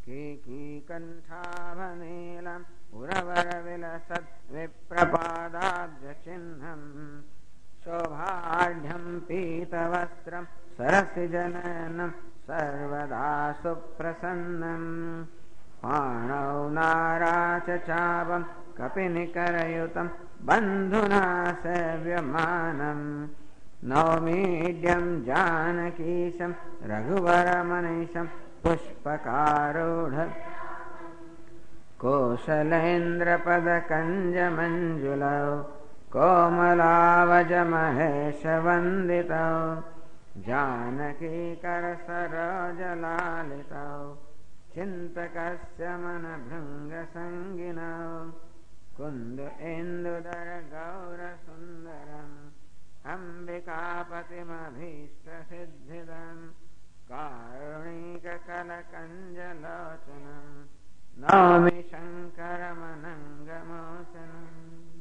कीकीकण्ठाभनीलम् उरवरविलसत् विप्रपादाब्जचिह्नम् शोभाढ्यं पीतवस्त्रं सरसिजननं सर्वदा सुप्रसन्नम् पाणौ नाराचचापं कपिनिकरयुतं बन्धुना सेव्यमानम् नौमीड्यं जानकीशं रघुवरमनीशं पुष्पकारूढ कोशलेन्द्रपदकञ्जमञ्जुलौ कोमलावजमहेशवन्दितौ जानकीकरसरोजलालितौ चिन्तकस्य मनभृङ्गसङ्गिनौ कुन्द इन्दुदर गौरसुन्दरम् अम्बिकापतिमभीष्टसिद्धिदम् कारुणिककलकञ्जलोचनम् नौमि शङ्करमनङ्गमोचनम्।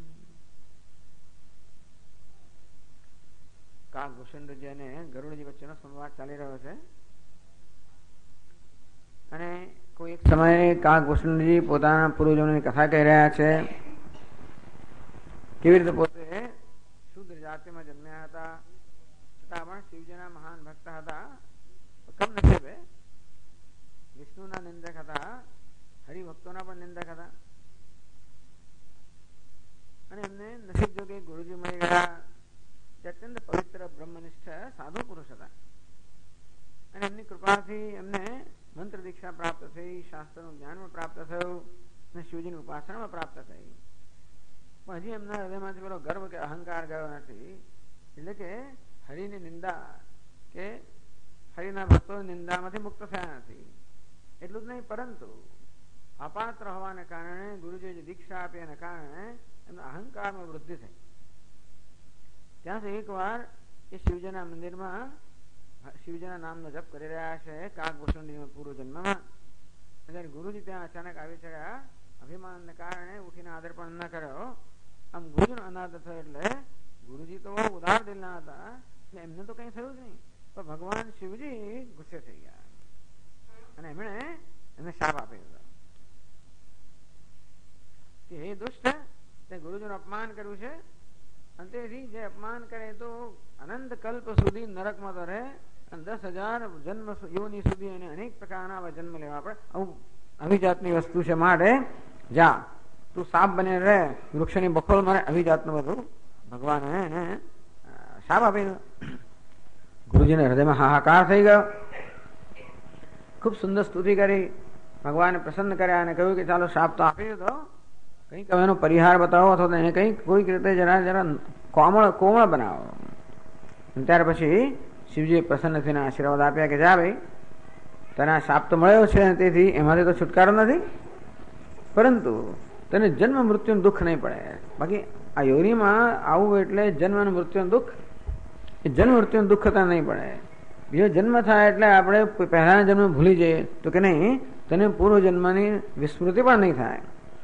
કાગભૂષણજી અને ગરુડજી વચ્ચેનો સંવાદ ચાલી રહ્યો છે અને કોઈ એક સમયે કાગભૂષણજી પોતાના પૂર્વજોની કથા કહી રહ્યા છે. કેવી રીતે પોતે શુદ્ર જાતિમાં જન્મ્યા હતા, છતાં પણ શિવજીના મહાન ભક્ત હતા. કમનસીબે વિષ્ણુના નિંદક હતા, હરિભક્તોના પણ નિંદક હતા અને એમને નસીબ જોગે ગુરુજી મળી ગયા. અત્યંત પવિત્ર બ્રહ્મનિષ્ઠ સાધુ પુરુષ હતા અને એમની કૃપાથી એમને મંત્ર દીક્ષા પ્રાપ્ત થઈ, શાસ્ત્રનું જ્ઞાન પ્રાપ્ત થયું અને શિવજીની ઉપાસના પ્રાપ્ત થઈ. પણ હજી એમના હૃદયમાંથી પેલો ગર્વ કે અહંકાર ગયો નથી. એટલે કે હરિની નિંદા કે હરિના ભક્તોની નિંદામાંથી મુક્ત થયા નથી. એટલું જ નહીં, પરંતુ અપાત્ર હોવાને કારણે ગુરુજીએ દીક્ષા આપી એના કારણે એમના અહંકારમાં વૃદ્ધિ થઈ. ત્યાંથી એક વાર એ શિવજીના મંદિરમાં શિવજીના નામનો જપ કરી રહ્યા છે કાગભૂષણજીના પૂર્વજન્મમાં. જ્યારે ગુરુજી ત્યાં અચાનક આવી ચડ્યા, અભિમાનને કારણે ઉઠીને આદર પણ ન કર્યો. આમ ગુરુજીનો અનાદર થયો એટલે ગુરુજી તો બહુ ઉદાર દિલના હતા એટલે એમને તો કઈ થયું જ નહીં, પણ ભગવાન શિવજી ગુસ્સે થઈ ગયા અને એમણે એમને શાપ આપી દીધો કે હે દુષ્ટ, તે ગુરુજીનું અપમાન કર્યું છે અને તેથી જે અપમાન કરે તો અનંત કલ્પ સુધી નરકમાં તો રહે અને 10,000 જન્મ યોની સુધી એને અનેક પ્રકારના આવા જન્મ લેવા પડે. આવું આવી જાતની વસ્તુ છે, માટે જા તું સાપ બને રહે, વૃક્ષની બખોલ મારે, આવી જાતનું બધું ભગવાને એને શાપ આપી દીધો. ગુરુજીને હૃદયમાં હાહાકાર થઈ ગયો. ખૂબ સુંદર સ્તુતિ કરી, ભગવાને પ્રસન્ન કર્યા અને કહ્યું કે ચાલો શાપ તો આપી દીધો, કંઈક હવે એનો પરિહાર બતાવો અથવા એને કંઈક કોઈક રીતે જરા કોમળ બનાવો. ત્યાર પછી શિવજીએ પ્રસન્ન થઈને આશીર્વાદ આપ્યા કે જા ભાઈ, તને આ શાપ તો મળ્યો છે તેથી એમાંથી તો છુટકારો નથી, પરંતુ તને જન્મ મૃત્યુનું દુઃખ નહીં પડે. બાકી આ યોનિમાં આવું એટલે જન્મ અને મૃત્યુનું દુઃખ, એ જન્મ મૃત્યુનું દુઃખ તને નહીં પડે. બીજો જન્મ થાય એટલે આપણે પહેલાના જન્મ ભૂલી જઈએ તો કે નહીં, તને પૂર્વ જન્મની વિસ્મૃતિ પણ નહીં થાય.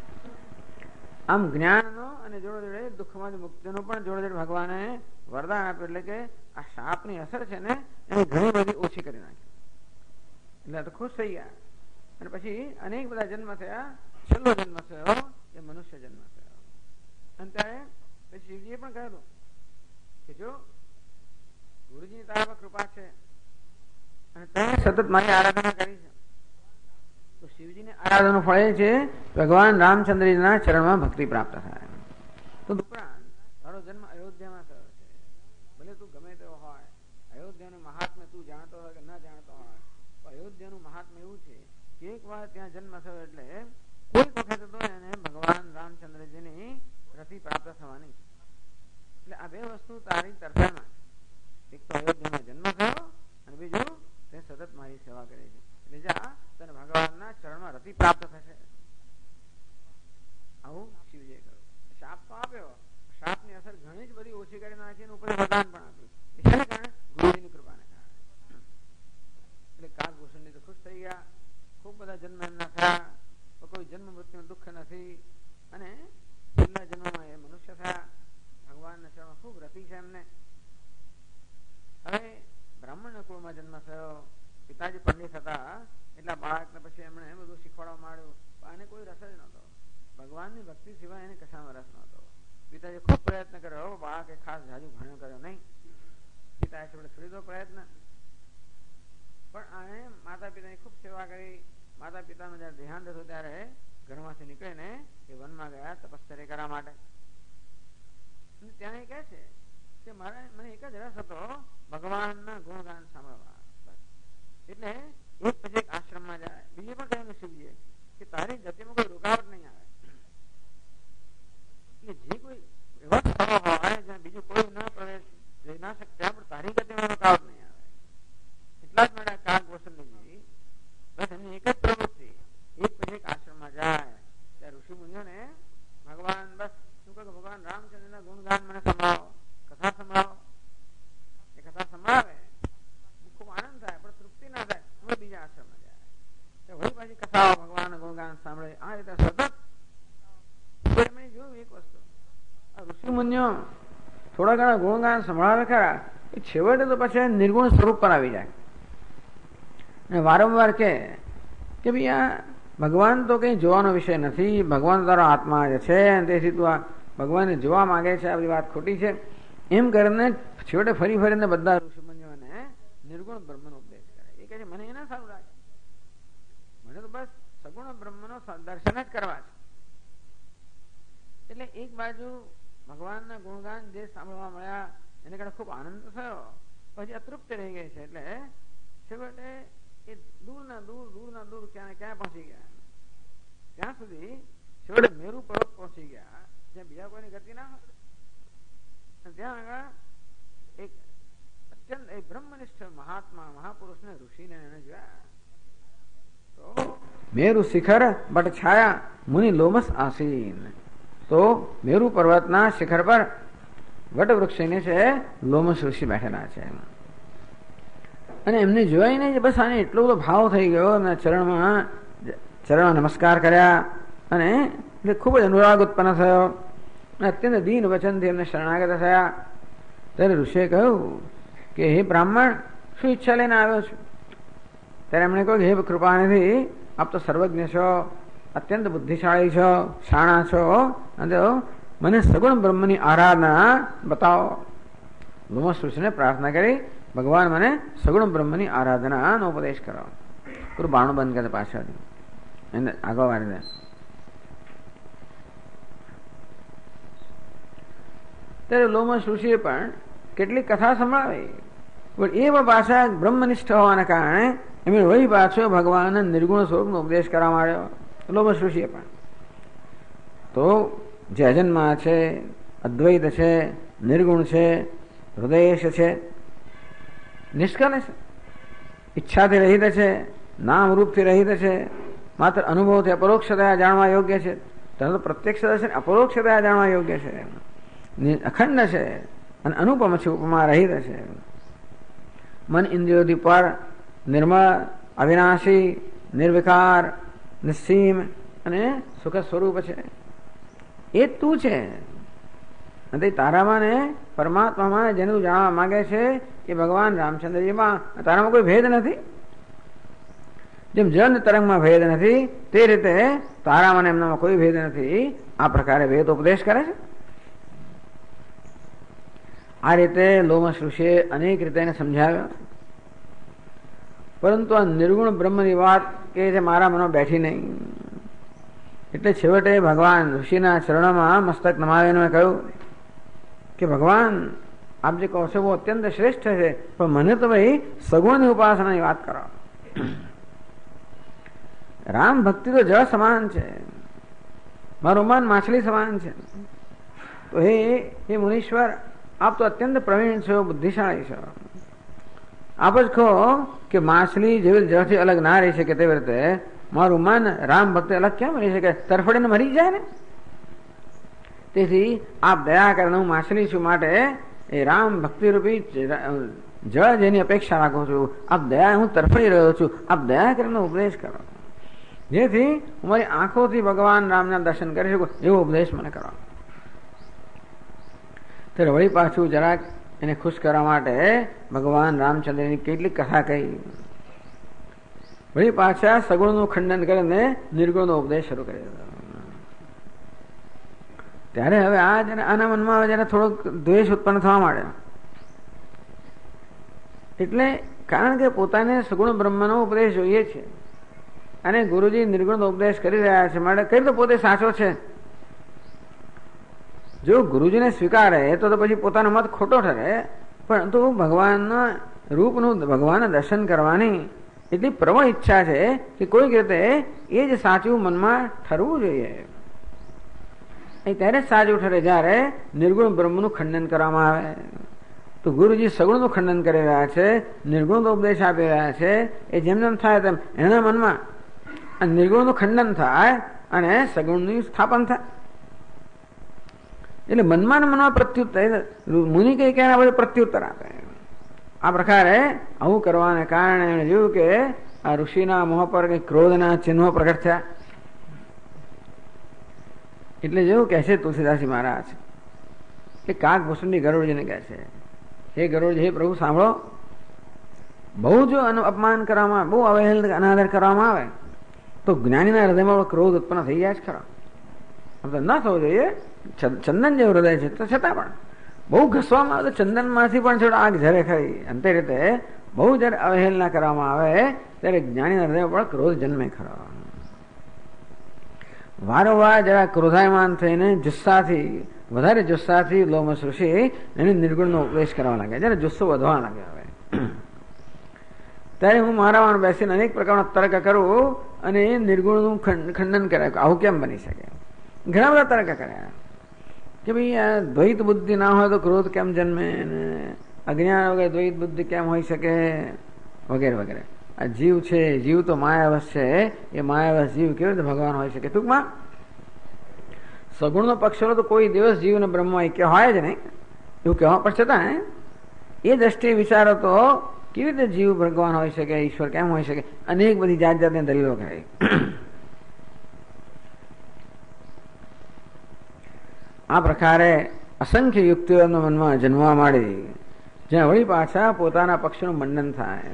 આમ જ્ઞાનનો અને જોડે જોડે દુઃખમાં મુક્તિનો પણ જોડે જોડે ભગવાને વરદાન આપ્યું. એટલે કે આ શાપની અસર છે ને એને ઘણી બધી ઓછી કરી નાખી. એટલે તો ખુશ થઈ ગયા અને પછી અનેક બધા જન્મ થયા. છેલ્લો જન્મ થયો એ મનુષ્ય જન્મ થયો. અને ત્યારે પછી શિવજીએ પણ કહ્યું કે જો ગુરુજીની તારા પર કૃપા છે અને તે સતત મારી આરાધના કરી છે, તો શિવજીની આરાધનાનું ફળ એ છે ભગવાન રામચંદ્રજીના ચરણમાં ભક્તિ પ્રાપ્ત થાય. તો ઉપરાંત તારો જન્મ અયોધ્યામાં થયો છે, ભલે તું ગમે તેવો હોય, અયોધ્યાનું મહાત્મ્ય તું જાણતો હોય કે ન જાણતો હોય, તો અયોધ્યાનું મહાત્મ્ય એવું છે કે એક વાર ત્યાં જન્મ થયો એટલે કોઈક વખત તો એને ભગવાન રામચંદ્રજીની રતિ પ્રાપ્ત થવાની છે. એટલે આ બે વસ્તુ તારી તરફેણમાં, એક તો અયોધ્યામાં જન્મ થયો અને બીજું તે સતત મારી સેવા કરે છે. એટલે જા તને ભગવાનના ચરણમાં રતિ પ્રાપ્ત થશે. આવું શિવજીએ કહ્યું. શાપ તો આપ્યો, શાપની અસર ઘણી જ બધી ઓછી કરી નાખી અને ઉપર વરદાન પણ આપ્યું. એના કારણે ગુરુજીની કૃપાને કારણે. એટલે કાગભૂષણજી તો ખુશ થઈ ગયા. ખૂબ બધા જન્મ એમના થયા, કોઈ જન્મ મૃત્યુનું દુઃખ નથી અને છેલ્લા જન્મમાં એ મનુષ્ય થયા. ભગવાનના ચરણમાં ખૂબ રતિ છે એમને. હવે બ્રાહ્મણના કુળમાં જન્મ થયો, પિતાજી પંડિત હતા, એટલા પાક ને પછી એમણે બધું શીખવાડવા માંડ્યું. આને કોઈ રસ જ નહોતો. ભગવાનની ભક્તિ સિવાય એને કશામાં રસ નહોતો. પિતાજી ખૂબ પ્રયત્ન કર્યો. બા કે ખાસ જાજુ ભણ્યો કર્યો નહીં. પિતાએ છોડી દો પ્રયત્ન. પણ આને માતા પિતાની ખૂબ સેવા કરી. માતા પિતાનું જયારે દેહાંત હતું ત્યારે ઘરમાંથી નીકળીને એ વનમાં ગયા તપશ્ચર્યા કરવા માટે. ત્યાં એ કહે છે કે મારે મને એક જ રસ હતો, ભગવાનના ગુણગાન સાંભળવા. એટલે એક પછી એક આશ્રમમાં જાય. બીજે પણ કહ્યું શિવજીએ કે તારી ગતિમાં કોઈ રૂકાવટ નહીં આવે. જે કોઈ એવા સ્થળો હોય જ્યાં બીજું કોઈ ન પ્રવેશ જઈ ના શકે ત્યાં પણ તારી ગતિમાં રૂકાવટ નહીં આવે. એટલા જ માટે કાગ ગોસલજી બસ એમની એક જ પ્રવૃત્તિ, એક પછી એક આશ્રમમાં જાય ત્યાં ઋષિ મુનિઓને ભગવાન બસ શું કહે ભગવાન રામચંદ્રના ગુણગાન મને સંભળાવો, કથા સંભળાવો. એ કથા સંભળાવે ખૂબ આનંદ થાય પણ તૃપ્તિ ના થાય. હવે બીજા આશ્રમમાં જાય તો વળી પાછી કથાઓ ભગવાન ગુણગાન સાંભળે. આ રીતે સતત એમણે જોયું એક વસ્તુ, આ ઋષિ મુનિઓ થોડા ઘણા ગુણગાન સંભળાવે ખરા, એ છેવટે તો પછી નિર્ગુણ સ્વરૂપ પર આવી જાય અને વારંવાર કે ભાઈ આ ભગવાન તો કઈ જોવાનો વિષય નથી, ભગવાન તારો આત્મા જ છે, તેથી તું આ ભગવાનને જોવા માંગે છે, આ બધી વાત ખોટી છે. એમ કરીને છેવટે ફરી ફરીને બધા ઋષિ મુનિઓને નિર્ગુણ બ્રહ્મનો ઉપદેશ કરે. એ કહે છે મને એના સારું લાગે, મને તો બસ સગુણ બ્રહ્મનો દર્શન જ કરવા છે. એટલે એક બાજુ ભગવાનના ગુણગાન જે સાંભળવા મળ્યા એને કારણે ખૂબ આનંદ થયો, પછી અતૃપ્ત રહી ગઈ છે. એટલે છેવટે એ દૂરના દૂર ક્યાં પહોંચી ગયા, ત્યાં સુધી છેવટે મેરુ પર્વત પહોંચી ગયા જ્યાં બીજા કોઈની ગતિ ના હોય. ત્યાં આગળ એક અત્યંત એક બ્રહ્મનિષ્ઠ મહાત્મા મહાપુરુષને ઋષિને એને જોયા. તો મેરુ શિખર બટ છાયા મુનિ લોમસ આસીન. તો મેરુ પર્વતના શિખર પર વટવૃક્ષને છે લોમસ ઋષિ બેઠેલા છે. અને એમને જોઈને બસ આને એટલો બધો ભાવ થઈ ગયો અને ચરણમાં નમસ્કાર કર્યા અને એટલે ખૂબ જ અનુરાગ ઉત્પન્ન થયો અને અત્યંત દીન વચનથી એમને શરણાગત થયા. ત્યારે ઋષિએ કહ્યું કે હે બ્રાહ્મણ, શું ઈચ્છા લઈને આવ્યો છું? ત્યારે એમણે કહ્યું કે હે કૃપાનિધિ, આપ તો સર્વજ્ઞ છો, અત્યંત બુદ્ધિશાળી છો, શાણા છો, અને મને સગુણ બ્રહ્મની આરાધના બતાવો. લોમસ ઋષિને પ્રાર્થના કરી ભગવાન મને સગુણ બ્રહ્મની આરાધનાનો ઉપદેશ કરો. પૂરું બાણું બંધ કરે પાછળ એને આગળ વાળી દે. ત્યારે લોમસ ઋષિએ પણ કેટલીક કથા સંભળાવી, પણ એ પણ પાછા બ્રહ્મનિષ્ઠ હોવાના કારણે એમને વળી પાછો ભગવાનના નિર્ગુણ સ્વરૂપનો ઉપદેશ કરવા માંડ્યો. લોમસ ઋષિએ પણ તો જે અજન્મા છે, અદ્વૈત છે, નિર્ગુણ છે, હૃદયેશ છે, નિષ્કલ છે, ઈચ્છાથી રહિત છે, નામ રૂપથી રહિત છે, માત્ર અનુભવથી અપરોક્ષતયા જાણવા યોગ્ય છે, તરત પ્રત્યક્ષ દર્શન અપરોક્ષતયા જાણવા યોગ્ય છે, અખંડ છે અને અનુપમ છે, ઉપમા રહિત છે, મન ઇન્દ્રિયોથી પર, નિર્મળ, અવિનાશી, નિર્વિકાર, નિશ્ચિમ અને સુખ સ્વરૂપ છે. એ તું છે અને તારામાં ને પરમાત્મામાં જેને તું જાણવા માંગે છે એ ભગવાન રામચંદ્રજીમાં તારામાં કોઈ ભેદ નથી. જેમ જળ તરંગમાં ભેદ નથી તે રીતે તારામાં એમનામાં કોઈ ભેદ નથી. આ પ્રકારે વેદ ઉપદેશ કરે છે. આ રીતે લોમસ ઋષિએ અનેક રીતે એને સમજાવ્યો, પરંતુ આ નિર્ગુણ બ્રહ્મની વાત કે જે મારા મનમાં બેઠી નહીં. એટલે છેવટે ભગવાન ઋષિના ચરણોમાં મસ્તક નમાવીને કહ્યું કે ભગવાન આપ જે કહો છો બહુ અત્યંત શ્રેષ્ઠ છે, પણ મને તો ભાઈ સગુણની ઉપાસનાની વાત કરો. રામ ભક્તિ તો જળ સમાન છે, મારું મન માછલી સમાન છે. તો હે મુનીશ્વર, આપ તો અત્યંત પ્રવીણ છો, બુદ્ધિશાળી છો. આપ જ કહો કે માછલી જેવી જળથી અલગ ના રહી શકે તેવી રીતે મારું મન રામ ભક્તિ અલગ કેમ રહી શકે? તરફડીને મરી જાય ને. તેથી આપ દયા કરીને હું માછલી છું, માટે એ રામ ભક્તિ રૂપી જળ જેની અપેક્ષા રાખું છું. આપ દયા, હું તરફડી રહ્યો છું, આપ દયા કરીને ઉપદેશ કરો, જેથી હું મારી આંખોથી ભગવાન રામના દર્શન કરી શકું, એવો ઉપદેશ મને કરો. ત્યારે વળી પાછું જરાક એને ખુશ કરવા માટે ભગવાન રામચંદ્રની કેટલીક કથા કહી વળી પાછા સગુણનું ખંડન કરીને નિર્ગુણનો ઉપદેશ શરૂ કરી દીધો. ત્યારે હવે આના મનમાં જયારે થોડોક દ્વેષ ઉત્પન્ન થવા માંડ્યો. એટલે કારણ કે પોતાને સગુણ બ્રહ્મનો ઉપદેશ જોઈએ છે અને ગુરુજી નિર્ગુણનો ઉપદેશ કરી રહ્યા છે, માટે કઈ તો પોતે સાચો છે. જો ગુરુજીને સ્વીકારે તો પછી પોતાનો મત ખોટો ઠરે, પરંતુ ભગવાનના રૂપનું ભગવાનના દર્શન કરવાની એટલી પ્રબળ ઈચ્છા છે કે કોઈક રીતે એ જ સાચું મનમાં ઠરવું જોઈએ. એ ત્યારે જ સાચું ઠરે જ્યારે નિર્ગુણ બ્રહ્મનું ખંડન કરવામાં આવે. તો ગુરુજી સગુણનું ખંડન કરી રહ્યા છે, નિર્ગુણનો ઉપદેશ આપી રહ્યા છે. એ જેમ જેમ થાય તેમ એના મનમાં નિર્ગુણનું ખંડન થાય અને સગુણનું સ્થાપન થાય. એટલે મનમાં પ્રત્યુત્તર, મુનિ કઈ કે એના બધું પ્રત્યુત્તર આપે. આ પ્રકારે આવું કરવાને કારણે એણે જોયું કે આ ઋષિના મોહ પર કઈ ક્રોધના ચિહ્નો પ્રગટ થયા. એટલે જેવું કહે છે તુલસીદાસજી મહારાજ કે કાગભૂષણની ગરુડજીને કહે છે, હે ગરુડજી, હે પ્રભુ સાંભળો, બહુ જો અપમાન કરવામાં, બહુ અવહેલ અનાદર કરવામાં આવે તો જ્ઞાનીના હૃદયમાં ક્રોધ ઉત્પન્ન થઈ જાય જ ખરો. આમ તો ન થવું જોઈએ. ચંદન જેવું હૃદય છે તો છતાં પણ બહુ ઘસવામાં આવે તો ચંદનમાંથી પણ થોડા આગ ઝરે ખરી. અંતે રીતે બહુ જયારે અવહેલના કરવામાં આવે ત્યારે જ્ઞાનીના હૃદયમાં પણ ક્રોધ જન્મે ખરો. વારંવાર જરા ક્રોધાયમાન થઈને જુસ્સાથી, વધારે જુસ્સાથી લોમસ ઋષિ એને નિર્ગુણનો ઉપદેશ કરવા લાગ્યા. જયારે જુસ્સો વધવા લાગ્યો હવે ત્યારે હું મારામાં બેસીને અનેક પ્રકારનો તર્ક કરું અને એ નિર્ગુણનું ખંડન કરાય. આવું કેમ બની શકે? ઘણા બધા તર્ક કર્યા કે ભાઈ આ દ્વૈત બુદ્ધિ ના હોય તો ક્રોધ કેમ જન્મે, અજ્ઞાન વગર દ્વૈત બુદ્ધિ કેમ હોઈ શકે, વગેરે વગેરે. આ જીવ છે, જીવ તો માયાવશ છે, એ માયાવશ જીવ કેવી રીતે ભગવાન હોઈ શકે? ટૂંકમાં સગુણનો પક્ષ તો કોઈ દિવસ જીવને બ્રહ્મ કે હોય જ નહીં એવું કહેવા પણ છતાં એ દ્રષ્ટિએ વિચારો તો કેવી રીતે જીવ ભગવાન હોઈ શકે, ઈશ્વર કેમ હોઈ શકે? અનેક બધી જાત જાતની દલીલો કરાઈ. આ પ્રકારે અસંખ્ય યુક્તિઓનો મનમાં જન્મવા માંડી, જ્યાં વળી પાછા પોતાના પક્ષનું મંડન થાય.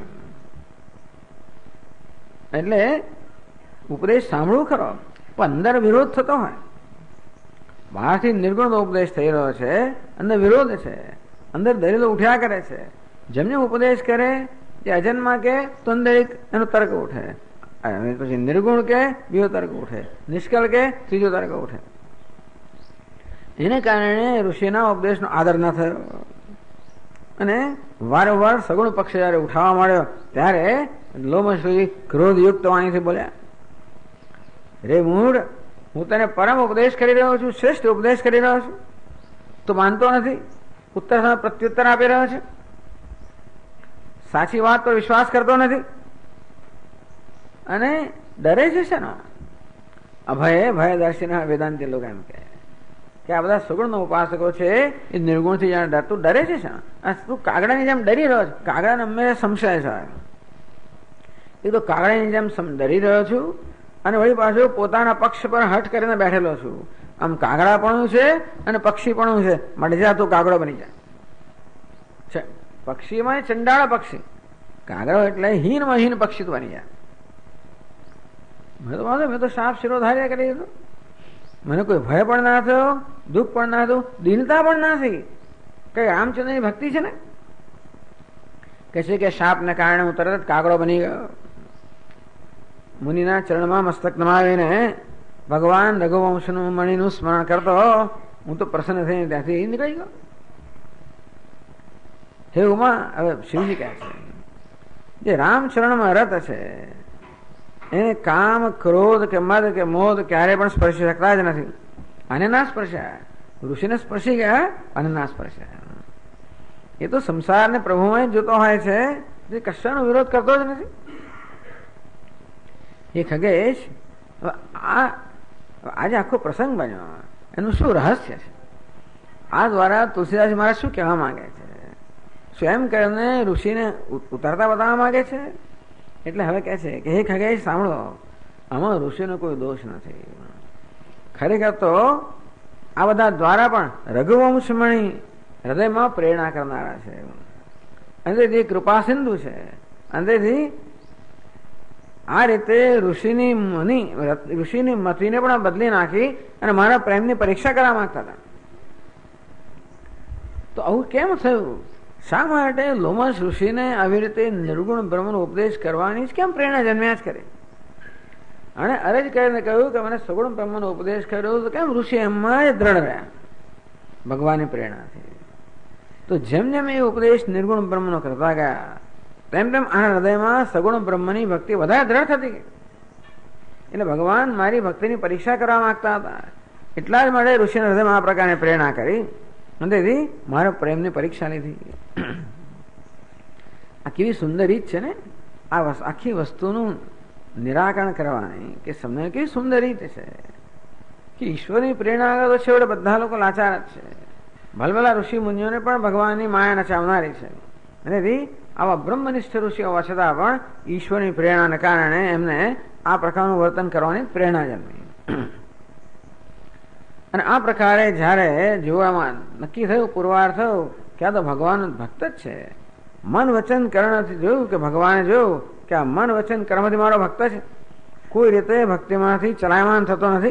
એટલે ઉપદેશ સાંભળવું ખરો, પણ અંદર વિરોધ થતો હોય. બહારથી નિર્ગુણનો ઉપદેશ થઈ રહ્યો છે, અંદર વિરોધ છે, અંદર દલીલો ઉઠ્યા કરે છે. જેમ જેમ ઉપદેશ કરે જે અજન્મા કે તો અંદર એક એનો તર્ક ઉઠે, પછી નિર્ગુણ કે બીજો તર્ક ઉઠે, નિષ્કળ કે ત્રીજો તર્ક ઉઠે. એને કારણે ઋષિના ઉપદેશનો આદર ન થયો અને વારંવાર સગુણ પક્ષ જયારે ઉઠાવવા માંડ્યો ત્યારે લોમશ્રી ક્રોધયુક્ત વાણીથી બોલ્યા, રે મૂળ, હું તને પરમ ઉપદેશ કરી રહ્યો છું, શ્રેષ્ઠ ઉપદેશ કરી રહ્યો છું, તું માનતો નથી, ઉત્તર પ્રત્યુત્તર આપી રહ્યો છે, સાચી વાત પર વિશ્વાસ કરતો નથી અને ડરે છે શેનો? અભય ભયદર્શિના વેદાંતી લોકો એમ કે આ બધા સગુણનો ઉપાસકો છે એ નિર્ગુણથી જાણે ડરતું ડરે છે શા? તું કાગડાની જેમ ડરી રહ્યો છે. કાગડાને હંમેશા સંશય છે. એ તો કાગડાની જેમ ડરી રહ્યો છું અને વળી પાછું પોતાના પક્ષ પર હઠ કરીને બેઠેલો છું. આમ કાગડા પણ છે અને પક્ષી પણ છે, માટે જા તું કાગડો બની જાય. પક્ષીમાં ચંડાળ પક્ષી, કાગડો એટલે હીનમાં હીન પક્ષી તો બની જાય. મેં તો સાપ શિરોધાર્ય કરી દીધું, મને કોઈ ભય પણ ના થયો, દુઃખ પણ ના થયું, દીનતા પણ ના થઈ. કઈ રામચંદ્રની ભક્તિ છે ને, કે છે કે શાપને કારણે હું તરત જ કાગડો બની ગયો. મુનિના ચરણમાં મસ્તક નમાવીને ભગવાન રઘુવંશનું મણિનું સ્મરણ કરતો હું તો પ્રસન્ન થઈને ત્યાંથી નીકળી ગયો. હે ઉમા, હવે શિવજી કહે છે જે રામચરણમાં રત છે એને કામ, ક્રોધ કે મદ કે મોદ ક્યારે પણ સ્પર્શી શકતા જ નથી. આને ના સ્પર્શ્યા, ઋષિને સ્પર્શી ગયા અને ના સ્પર્શ્યા. એ તો સંસારને પ્રભુમાં જોતો હોય છે, જે કશાનો વિરોધ કરતો જ નથી. એ ખગેશ, આજે આખો પ્રસંગ બન્યો, એનું શું રહસ્ય છે? આ દ્વારા તુલસીદાસ મહારાજ શું કહેવા માંગે છે? સ્વયં કરીને ઋષિને ઉતરતા બતાવવા માંગે છે. એટલે હવે કહે છે કે હે ખગેશ સાંભળો, આમાં ઋષિનો કોઈ દોષ નથી. ખરેખર તો આ બધા દ્વારા પણ રઘુવંશમણી હૃદયમાં પ્રેરણા કરનારા છે, અંદરથી કૃપા સિંધુ છે, અંદરથી આ રીતે ઋષિની મતિને પણ બદલી નાખી અને મારા પ્રેમની પરીક્ષા કરવા માંગતા હતા. તો આવું કેમ થયું? શા માટે લોમશ ઋષિને આવી રીતે નિર્ગુણ બ્રહ્મનો ઉપદેશ કરવાની કેમ પ્રેરણા જન્મ્યા જ કરે? અને અરજ કરીને કહ્યું કે મને સગુણ બ્રહ્મનો ઉપદેશ કર્યો તો કેમ ઋષિ એમાં જ દ્રઢ રહ્યા ભગવાનની પ્રેરણાથી? તો જેમ જેમ એ ઉપદેશ નિર્ગુણ બ્રહ્મનો કરતા ગયા તેમ તેમ આ હૃદયમાં સગુણ બ્રહ્મની ભક્તિ વધારે દ્રઢ થતી ગઈ. એટલે ભગવાન મારી ભક્તિની પરીક્ષા કરવા માંગતા હતા. એટલા જ માટે ઋષિના હૃદયમાં આ પ્રકારની પ્રેરણા કરી અને મારા પ્રેમની પરીક્ષા લીધી. આ કેવી સુંદર રીત છે ને આ આખી વસ્તુનું નિરાકરણ કરવાની, કે સમજણ કેવી સુંદર રીત છે કે ઈશ્વરની પ્રેરણા આગળ તો છેવટે બધા લોકો લાચાર જ છે. ભલભલા ઋષિ મુનિઓને પણ ભગવાનની માયા નચાવનારી છે. અને આવા બ્રહ્મનિષ્ઠ ઋષિ હોવા છતાં પણ ઈશ્વરની પ્રેરણાને કારણે એમને આ પ્રકારનું વર્તન કરવાની પ્રેરણા જન્મી. અને આ પ્રકારે જયારે જોવામાં નક્કી થયું, પુરવાર થયું કે આ તો ભગવાન ભક્ત જ છે, મન વચન કર્ણથી જોયું કે ભગવાને જોયું કે આ મન વચન કર્મથી મારો ભક્ત છે, કોઈ રીતે ભક્તિમાંથી ચલાયમાન થતો નથી,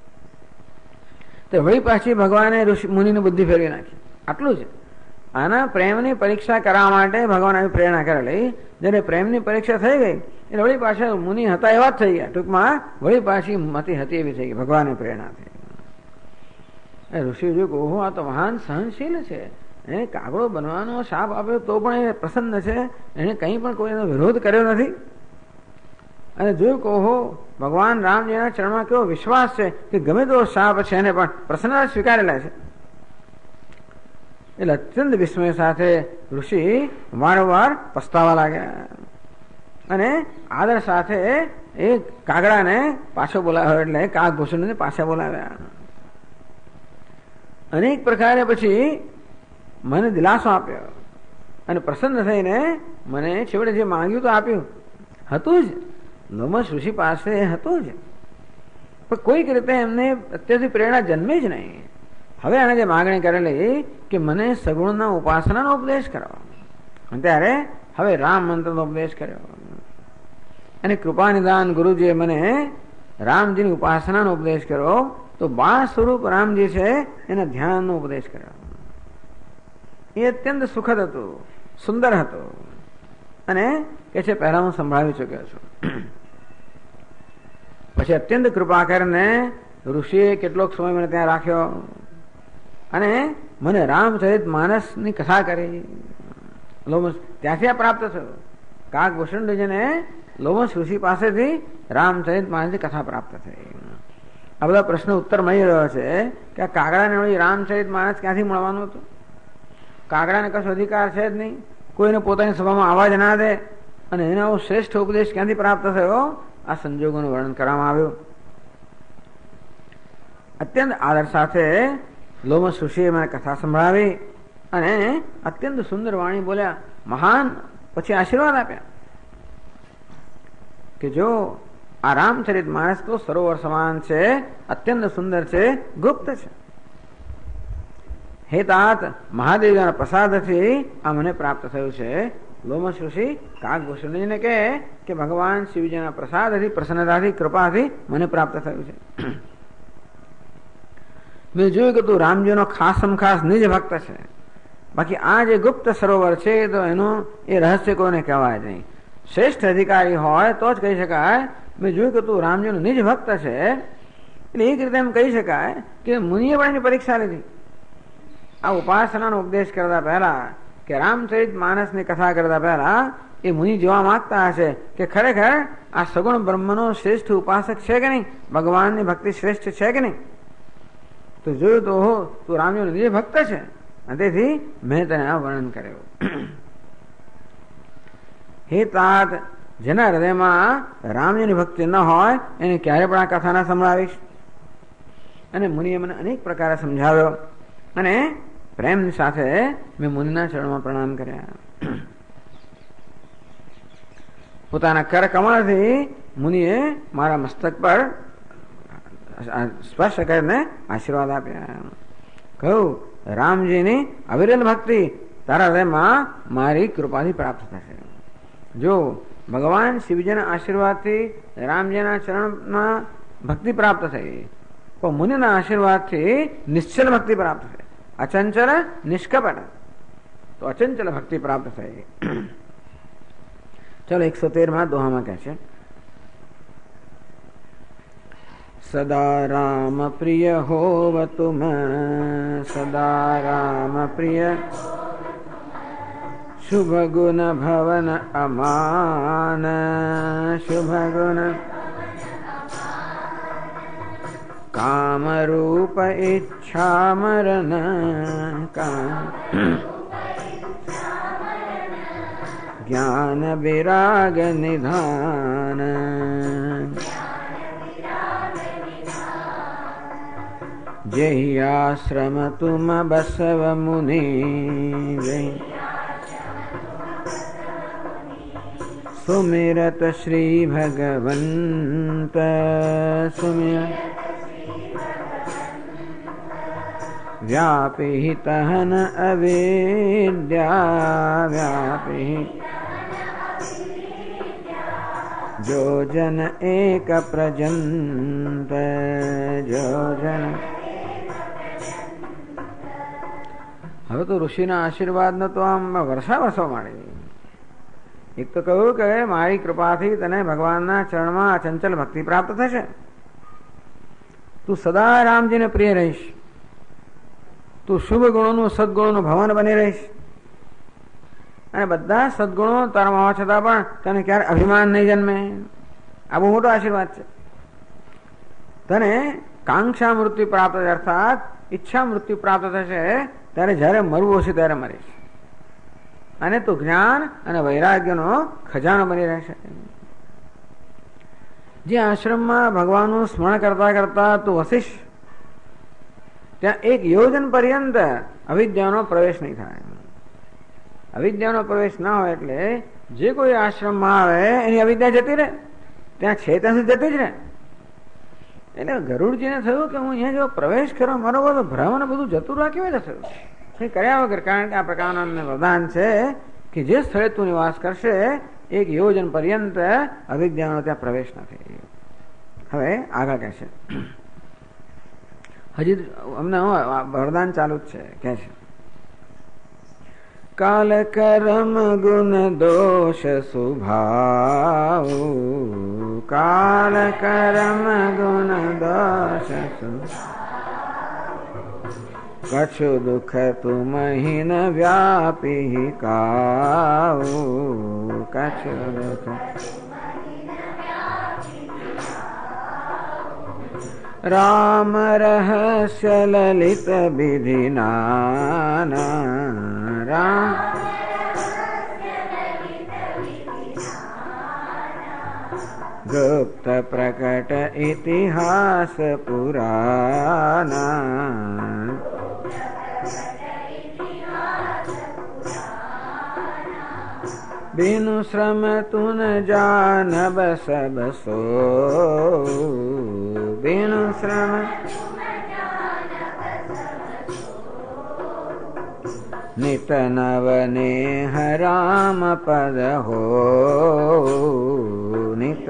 તો વળી પાછી ભગવાને ઋષિ મુનિની બુદ્ધિ ફેરવી નાખી. આટલું જ. આના પ્રેમની પરીક્ષા કરવા માટે ભગવાન આવી પ્રેરણા કરેલી. જ્યારે પ્રેમની પરીક્ષા થઈ ગઈ એટલે વળી પાછા મુનિ હતા એવા જ થઈ ગયા. ટૂંકમાં વળી પાછી મતિ હતી એવી થઈ ગઈ ભગવાનની પ્રેરણાથી. ઋષિ જો ઓહો આ તો મહાન સહનશીલ છે, એને કાગડો બનવાનો શાપ આપ્યો તો પણ એ પ્રસન્ન છે, એને કંઈ પણ કોઈનો વિરોધ કર્યો નથી. અને જોયું કે ઓહો ભગવાન રામજીના ચરણમાં કેવો વિશ્વાસ છે કે ગમે તેવો શાપ છે એને પણ પ્રસન્નતા સ્વીકારેલા છે. એટલે અત્યંત વિસ્મય સાથે ઋષિ વારંવાર પસ્તાવા લાગ્યા અને આદર સાથે એ કાગડાને પાછો બોલાવ્યો. એટલે કાગભૂષણને પાછા બોલાવ્યા. અનેક પ્રકારે પછી મને દિલાસો આપ્યો અને પ્રસન્ન થઈને મને છેવટે જે માંગ્યું તો આપ્યું. હતું જ લોમશ ઋષિ પાસે હતું જ, પણ કોઈક રીતે એમને અત્યારથી પ્રેરણા જન્મે જ નહીં. હવે એને જે માગણી કરેલી કે મને સગુણના ઉપાસનાનો ઉપદેશ કરો, ત્યારે હવે રામ મંત્રનો ઉપદેશ કર્યો. અને કૃપાનિદાન ગુરુજીએ મને રામજીની ઉપાસનાનો ઉપદેશ કર્યો. તો બાળ સ્વરૂપ રામજી છે એના ધ્યાનનો ઉપદેશ કર્યો. એ અત્યંત સુખદ હતું, સુંદર હતું. અને કે છે પહેલા હું સંભળાવી ચુક્યો છું. પછી અત્યંત કૃપા કરીને ઋષિએ કેટલોક સમય મને ત્યાં રાખ્યો અને મને રામચરિત માનસની કથા કરી. લોમશ ત્યાંથી આ પ્રાપ્ત થયું. કાગભૂષણજીને લોમશ ઋષિ પાસેથી રામચરિત માનસની કથા પ્રાપ્ત થઈ. આ બધા પ્રશ્નો ઉત્તર મળી રહ્યો છે કે આ કાગડાને વળી રામચરિત માનસ ક્યાંથી મળવાનું હતું? કાગડાને કશો અધિકાર છે જ નહીં, કોઈને પોતાની સભામાં અવાજ ના દે, અને એનો શ્રેષ્ઠ ઉપદેશ ક્યાંથી પ્રાપ્ત થયો? આ સંજોગોનું વર્ણન કરવામાં આવ્યું. અત્યંત આદર સાથે લોમશ ઋષિએ મને કથા સંભળાવી અને અત્યંત સુંદર વાણી બોલ્યા, મહાન. પછી આશીર્વાદ આપ્યા કે જો આ રામચરિત માનસ તો સરોવર સમાન છે, અત્યંત સુંદર છે, ગુપ્ત છે. હે તાત, મહાદેવના પ્રસાદથી આ મને પ્રાપ્ત થયું છે. લોમશ ઋષિ કાગભૂષણજીને કહે કે ભગવાન શિવજીના પ્રસાદથી, પ્રસન્નતાથી, કૃપાથી મને પ્રાપ્ત થયું છે. મેં જોયું કે તું રામજીનો ખાસમ ખાસ નિજ ભક્ત છે. બાકી આ જે ગુપ્ત સરોવર છે તો એનું એ રહસ્ય કોઈને કહેવાય નહીં. શ્રેષ્ઠ અધિકારી હોય તો જ કહી શકાય. મેં જોયું કે તું રામજીનો નિજ ભક્ત છે. એટલે એક રીતે એમ કહી શકાય કે મુનિએ પણ એની પરીક્ષા લીધી. આ ઉપાસનાનો ઉપદેશ કરતા પહેલા કે રામચરિત માનસની કથા કરતા પહેલા એ મુનિ જોવા માંગતા હશે કે ખરેખર આ સગુણ બ્રહ્મનો શ્રેષ્ઠ ઉપાસક છે કે નહીં, ભગવાનની ભક્તિ શ્રેષ્ઠ છે કે નહીં. તો જોયું તો તું રામજીનો નિજ ભક્ત છે, અને તેથી મેં તને આ વર્ણન કર્યું. હે તાત, જેના હૃદયમાં રામજીની ભક્તિ ન હોય એને ક્યારે પણ આ કથા ના સંભળાવીશ. અને મુનિએ મને અનેક પ્રકારે સમજાવ્યો અને પ્રેમની સાથે મેં મુનિના ચરણમાં પ્રણામ કર્યા. પોતાના કર કમળથી મુનિએ મારા મસ્તક પર સ્પર્શ કરીને આશીર્વાદ આપ્યા. કહ્યું, રામજીની અવિરલ ભક્તિ તારા હૃદયમાં મારી કૃપાથી પ્રાપ્ત થશે. જો ભગવાન શિવજીના આશીર્વાદથી રામજીના ચરણમાં ભક્તિ પ્રાપ્ત થઈ, પણ મુનિના આશીર્વાદથી નિશ્ચલ ભક્તિ પ્રાપ્ત થઈ, અચંચલ નિષ્કપટ, તો અચંચલ ભક્તિ પ્રાપ્ત થઈ. ચલો 113 દોહામાં કહે છે, સદા રામ પ્રિય હોવ તુમ, સદા રામ પ્રિય, શુભ ગુણ ભવન અમાન, શુભ ગુણ કામ રૂપ ઈચ્છા મરણ, જ્ઞાન વિરાગ નિધાન, જેહી આશ્રમ તુમ બસવ મુનિ, સુમિરત શ્રી ભગવંત, સુમિરત વ્યાપી તહન અવિદ્યા, વ્યાપી જો જન એક પ્રજંત, જો જન. હવે તો ઋષિના આશીર્વાદનો તો આમ વર્ષા વર્ષો માંડી. એક તો કહ્યું કે મારી કૃપાથી તને ભગવાનના ચરણમાં અચંચલ ભક્તિ પ્રાપ્ત થશે, તું સદા રામજીને પ્રિય રહીશ, તું શુભ ગુણોનું સદગુણોનું ભવન બની રહીશ, અને બધા સદગુણો તારામાં હોવા છતાં પણ તને ક્યારે અભિમાન નહીં જન્મે. આ બહુ મોટો આશીર્વાદ છે. તને કાંક્ષા મૃત્યુ પ્રાપ્ત, અર્થાત ઈચ્છા મૃત્યુ પ્રાપ્ત થશે ત્યારે જ્યારે મરવું હશે ત્યારે મરીશ, અને તું જ્ઞાન અને વૈરાગ્યનો ખજાનો બની રહેશે. જે આશ્રમમાં ભગવાનનું સ્મરણ કરતા કરતા તું વસીશ, ત્યાં એક યોજન પર્યંત અવિદ્યાનો પ્રવેશ નહીં થાય. અવિદ્યાનો પ્રવેશ ના હોય એટલે જે કોઈ આશ્રમમાં આવે એની અવિદ્યા જતી રહે, ત્યાં છે ત્યાં સુધી જતી જ રહે. એટલે ગરુડજીને થયું કે હું અહીંયા જો પ્રવેશ કરવા મારો બધો ભ્રમ ને બધું જતું રહે, કેવી રીતે થયું? કંઈ કર્યા વગર, કારણ કે આ પ્રકારના વરદાન છે કે જે સ્થળે તું નિવાસ કરશે એક યોજન પર્યંત અવિદ્યાનો ત્યાં પ્રવેશ નથી. હવે આગળ કહે છે, હજી અમને વરદાન ચાલુ જ છે. કે છે કાલ કર્મ ગુણ દોષ સુભાવ, કાલ કર્મ ગુણ દોષ કछु દુઃખ તુમહિ ન વ્યાપી કાઉ, કछु દુઃખ રામ રહસ્ય લલિત વિધિના, રામ ગુપ્ત પ્રકટ ઇતિહાસ પુરાના, बिनु श्रम तुन जानब सब सो, बिनु श्रम नित नव नेह राम पद हो, नित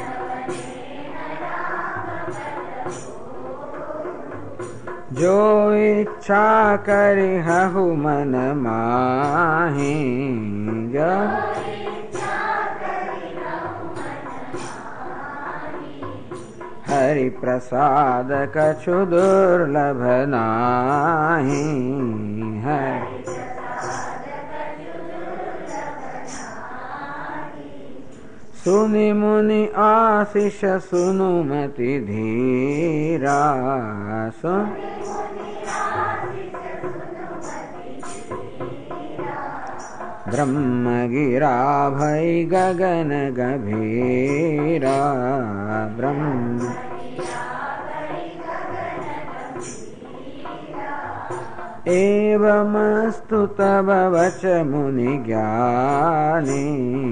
जो इच्छा करि हहु मन माहि, हरि प्रसाद कछु दुर्लभ नाहि, सुनि मुनि आशीष सुनुमति धीरा, ब्रह्म गिरा भई गगन गभीरा, ब्रह्म एवमस्तु तब वच मुनि ज्ञानी,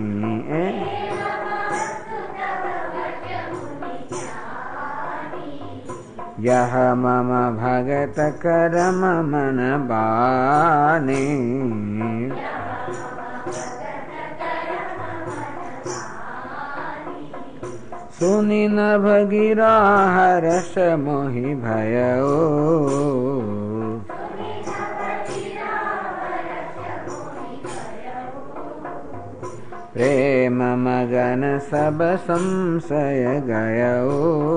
यह मम भगत करम मन बानी, सुनी नभ गिरा हर्ष मोहि भयो, प्रेम मगन सब संशय गयो,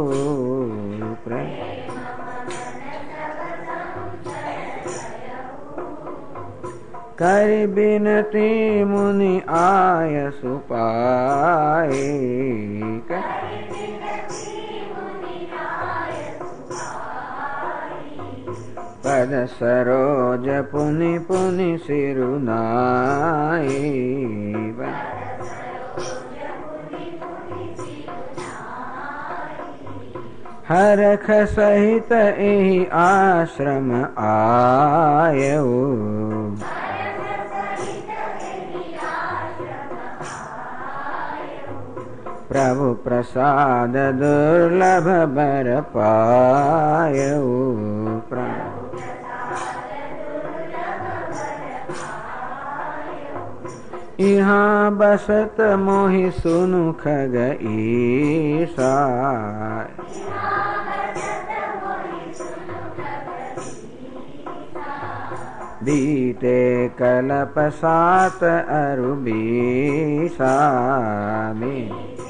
कर बिनती मुनि आय सुपाए, पद सरोज पुनि पुनि सिरुनाए, हरख सहित एहि आश्रम आयो, प्रभु प्रसाद दुर्लभ बर पायो, यहाँ बसत मोहि सुनु खग ईसा, बीते कल्प 7 अरु 20 में,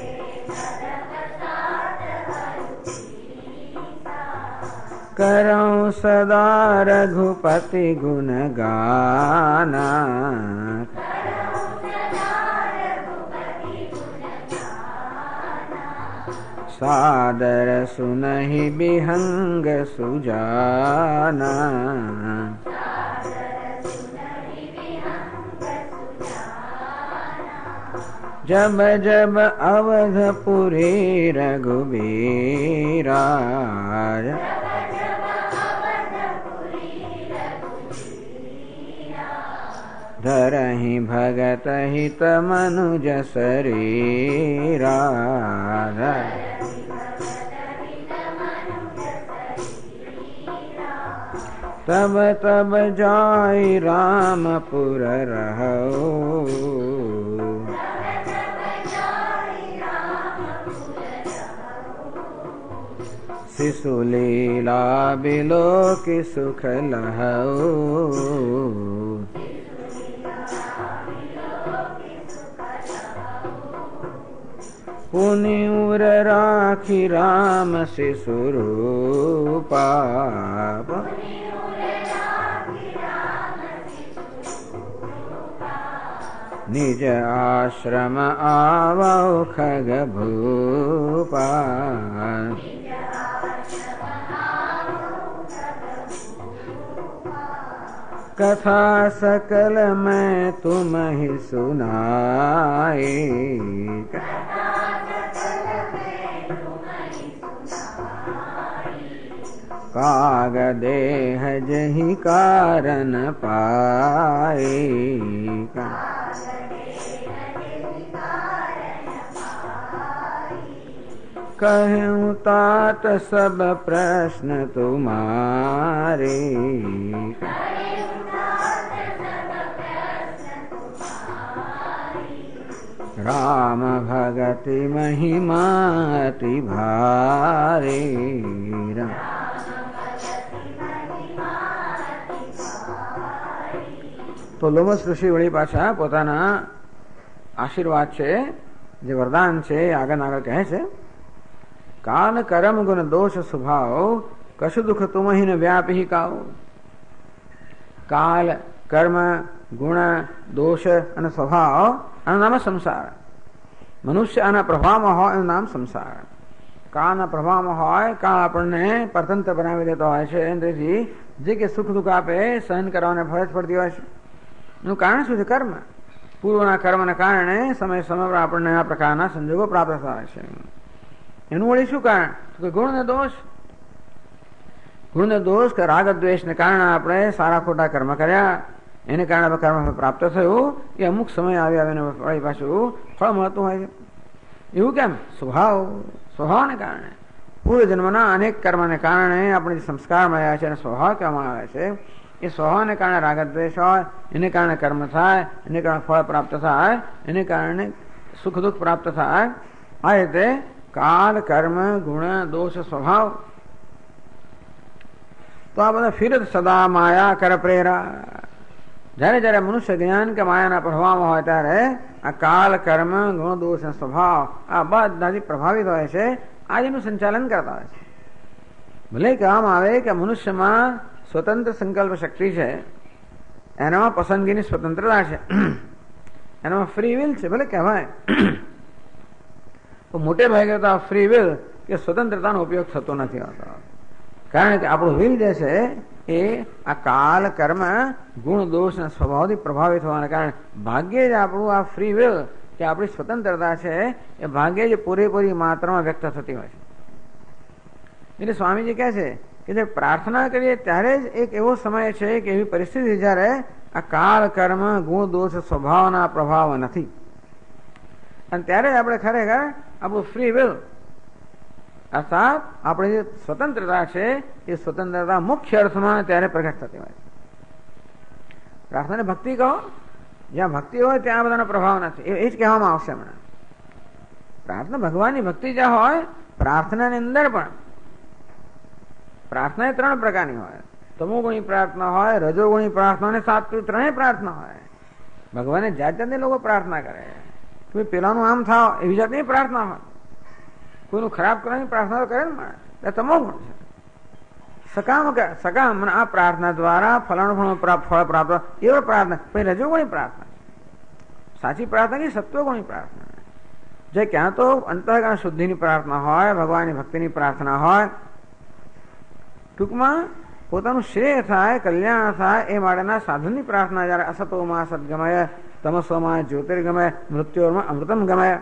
करऊं सदा रघुपति गुण गाना, सादर सुनहि बिहंग सुजाना, जब जब अवधपुरी रघुबीरा, धरहि भगत हित मनुज शरीरा, तब तब जाई रामपुर रहो, शिशु लीला बिलो की सुख लहो, पुनि उर राखी राम शिशु रूपा, निज आश्रम आवौ खग भूपा, कथा सकल मैं तुम्हि सुनाई, काग देह जहि कारण पाए, कहूँ तात सब प्रश्न तुम्हारे, राम भगति महिमा अति भारे, तो લોમસ ઋષિ વળી પાછા પોતાના આશીર્વાદ છે, જે વરદાન છે આગળ કહે છે, કાલ કરમ ગુણ દોષ સ્વભાવ કશું દુઃખ તુમ હિ ન વ્યાપી કાઓ, કાલ કર્મ ગુણ દોષ અને સ્વભાવ આનું નામ સંસાર, મનુષ્ય આના પ્રભાવમાં હોય એનું નામ સંસાર, કાળના પ્રભાવમાં હોય, કાળ આપણને પરતંત્ર બનાવી દેતો હોય છે, તેથી જે કે સુખ દુઃખ આપે સહન કરવાને ફરજ પડતી હોય છે. એનું કારણ શું છે? કર્મ. પૂર્વના કર્મના કારણે સમય સમય પર આપણને આ પ્રકારના સંજોગો પ્રાપ્ત થાય છે. એનું વળી શું કારણ? તો ગુણ ને દોષ. ગુણ ને દોષ કે રાગ દ્વેષને કારણે આપણે સારા ખોટા કર્મ કર્યા, એને કારણે કર્મ પ્રાપ્ત થયું, એ અમુક સમય આવીને વળી પાછું ફળ મળતું હોય છે. એવું કેમ? સ્વભાવને કારણે, પૂર્વજન્મના અનેક કર્મને કારણે આપણે જે સંસ્કાર મળ્યા છે એને સ્વભાવ કહેવામાં આવે છે. એ સ્વભાવને કારણે રાગદ્વેષ હોય, એને કારણે કર્મ થાય, એને કારણે ફળ પ્રાપ્ત થાય, એને કારણે સુખ દુઃખ પ્રાપ્ત થાય. આ રીતે કાલ, કર્મ, ગુણ, દોષ, સ્વભાવ. તો આ બધા ફિરત સદા માયા કર પ્રેરા. જયારે જયારે મનુષ્ય જ્ઞાન કે માયાના પ્રભાવમાં હોય ત્યારે આ કાલ, કર્મ, ગુણ, દોષ અને સ્વભાવ આ બધાથી પ્રભાવિત હોય છે. આ એનું સંચાલન કરતા હોય છે. ભલે કહેવામાં આવે કે મનુષ્યમાં સ્વતંત્ર સંકલ્પ શક્તિ છે, એનામાં પસંદગીની સ્વતંત્રતા છે, એનામાં ફ્રી વિલ છે, ભલે કહેવાય. તો મોટે ભાગે તો આ ફ્રી વિલ કે સ્વતંત્રતાનો ઉપયોગ થતો નથી હોતો. કારણ કે આપણું વિલ જે છે એ આ કાલ, કર્મ, ગુણ, દોષ અને સ્વભાવથી પ્રભાવિત હોવાના કારણે ભાગ્યે જ આપણું આ ફ્રી વિલ કે આપણી સ્વતંત્રતા છે એ ભાગ્યે જ પૂરેપૂરી માત્રામાં વ્યક્ત થતી હોય છે. એટલે સ્વામીજી કહે છે કે જે પ્રાર્થના કરીએ ત્યારે જ એક એવો સમય છે કે એવી પરિસ્થિતિ જ્યારે આ કાળ, કર્મ, ગુણ, દોષ, સ્વભાવના પ્રભાવ નથી, અને ત્યારે જ આપણે ખરેખર આપણું ફ્રી વિલ અર્થાત આપણી જે સ્વતંત્રતા છે એ સ્વતંત્રતા મુખ્ય અર્થમાં ત્યારે પ્રગટ થતી હોય છે. પ્રાર્થનાને ભક્તિ કહો, જ્યાં ભક્તિ હોય ત્યાં બધાનો પ્રભાવ નથી, એ જ કહેવામાં આવશે હમણાં. પ્રાર્થના ભગવાનની ભક્તિ જ્યાં હોય, પ્રાર્થનાની અંદર પણ પ્રાર્થના એ 3 પ્રકારની હોય. તમોગુણી પ્રાર્થના હોય, રજોગુણી પ્રાર્થના અને સાત્વિક, 3 પ્રાર્થના હોય. ભગવાને જાત જાતની લોકો પ્રાર્થના કરે કે પેલાનું આમ થાવ, એવી જાતની પ્રાર્થના હોય. કોઈનું ખરાબ કરવાની પ્રાર્થના તો કરે ને માણસ, એ તમોગુણ છે. સકામ આ પ્રાર્થના દ્વારા ફલાણું ફળ પ્રાપ્ત, એવો પ્રાર્થના. પછી રજોગુણી પ્રાર્થના, સાચી પ્રાર્થના કે સત્વગુણી પ્રાર્થના, જે ક્યાં તો અંતઃકરણ શુદ્ધિની પ્રાર્થના હોય, ભગવાનની ભક્તિની પ્રાર્થના હોય. ટૂંકમાં પોતાનું શ્રેય થાય, કલ્યાણ થાય એ માટેના સાધનની પ્રાર્થના. જયારે અસતોમાં સદગમય, તમસોમાં જ્યોતિર્ગમય, મૃત્યુમાં અમૃતમ ગમય.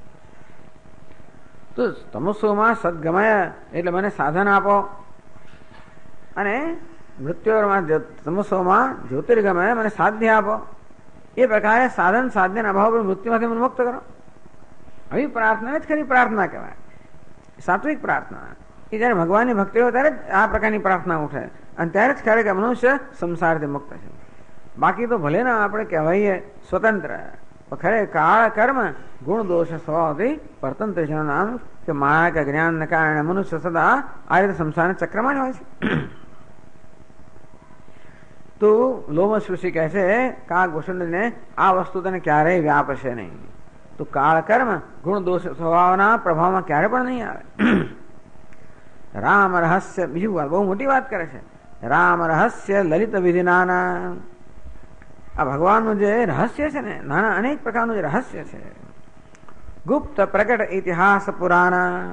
તો તમસોમાં સદગમય એટલે મને સાધન આપો, અને મૃત્યુમાં તમસોમાં જ્યોતિર્ગમય મને સાધ્ય આપો. એ પ્રકારે સાધન સાધ્યના અભાવ પર મૃત્યુમાંથી મને મુક્ત કરો. આવી પ્રાર્થના જ ખરી પ્રાર્થના કહેવાય, સાત્વિક પ્રાર્થના. એ જયારે ભગવાનની ભક્તિ હોય ત્યારે જ આ પ્રકારની પ્રાર્થના ઉઠે, અને ત્યારે જ ખરેખર મનુષ્ય સંસારથી મુક્ત છે. બાકી તો ભલે ના આપણે કહેવાઈએ સ્વતંત્ર, ખરે કાળ, કર્મ, ગુણ, દોષ, સ્વભાવથી પરતંત્ર છે. નામ કે માયા કે જ્ઞાનને કારણે મનુષ્ય સદા આ રીતે સંસારના ચક્રમાં જ હોય છે. તો લોમશ ઋષિ કહે છે કાક ભૂષણને આ વસ્તુ તને ક્યારેય વ્યાપશે નહીં. તો કાળ, કર્મ, ગુણ, દોષ, સ્વભાવના પ્રભાવમાં ક્યારે પણ નહીં આવે. રામ રહસ્ય, બીજું વાત બહુ મોટી વાત કરે છે. રામ રહસ્ય લલિત વિધિનાના, આ ભગવાનનું જે રહસ્ય છે ને, નાના અનેક પ્રકારનું જે રહસ્ય છે. ગુપ્ત પ્રગટ ઇતિહાસ પુરાણા,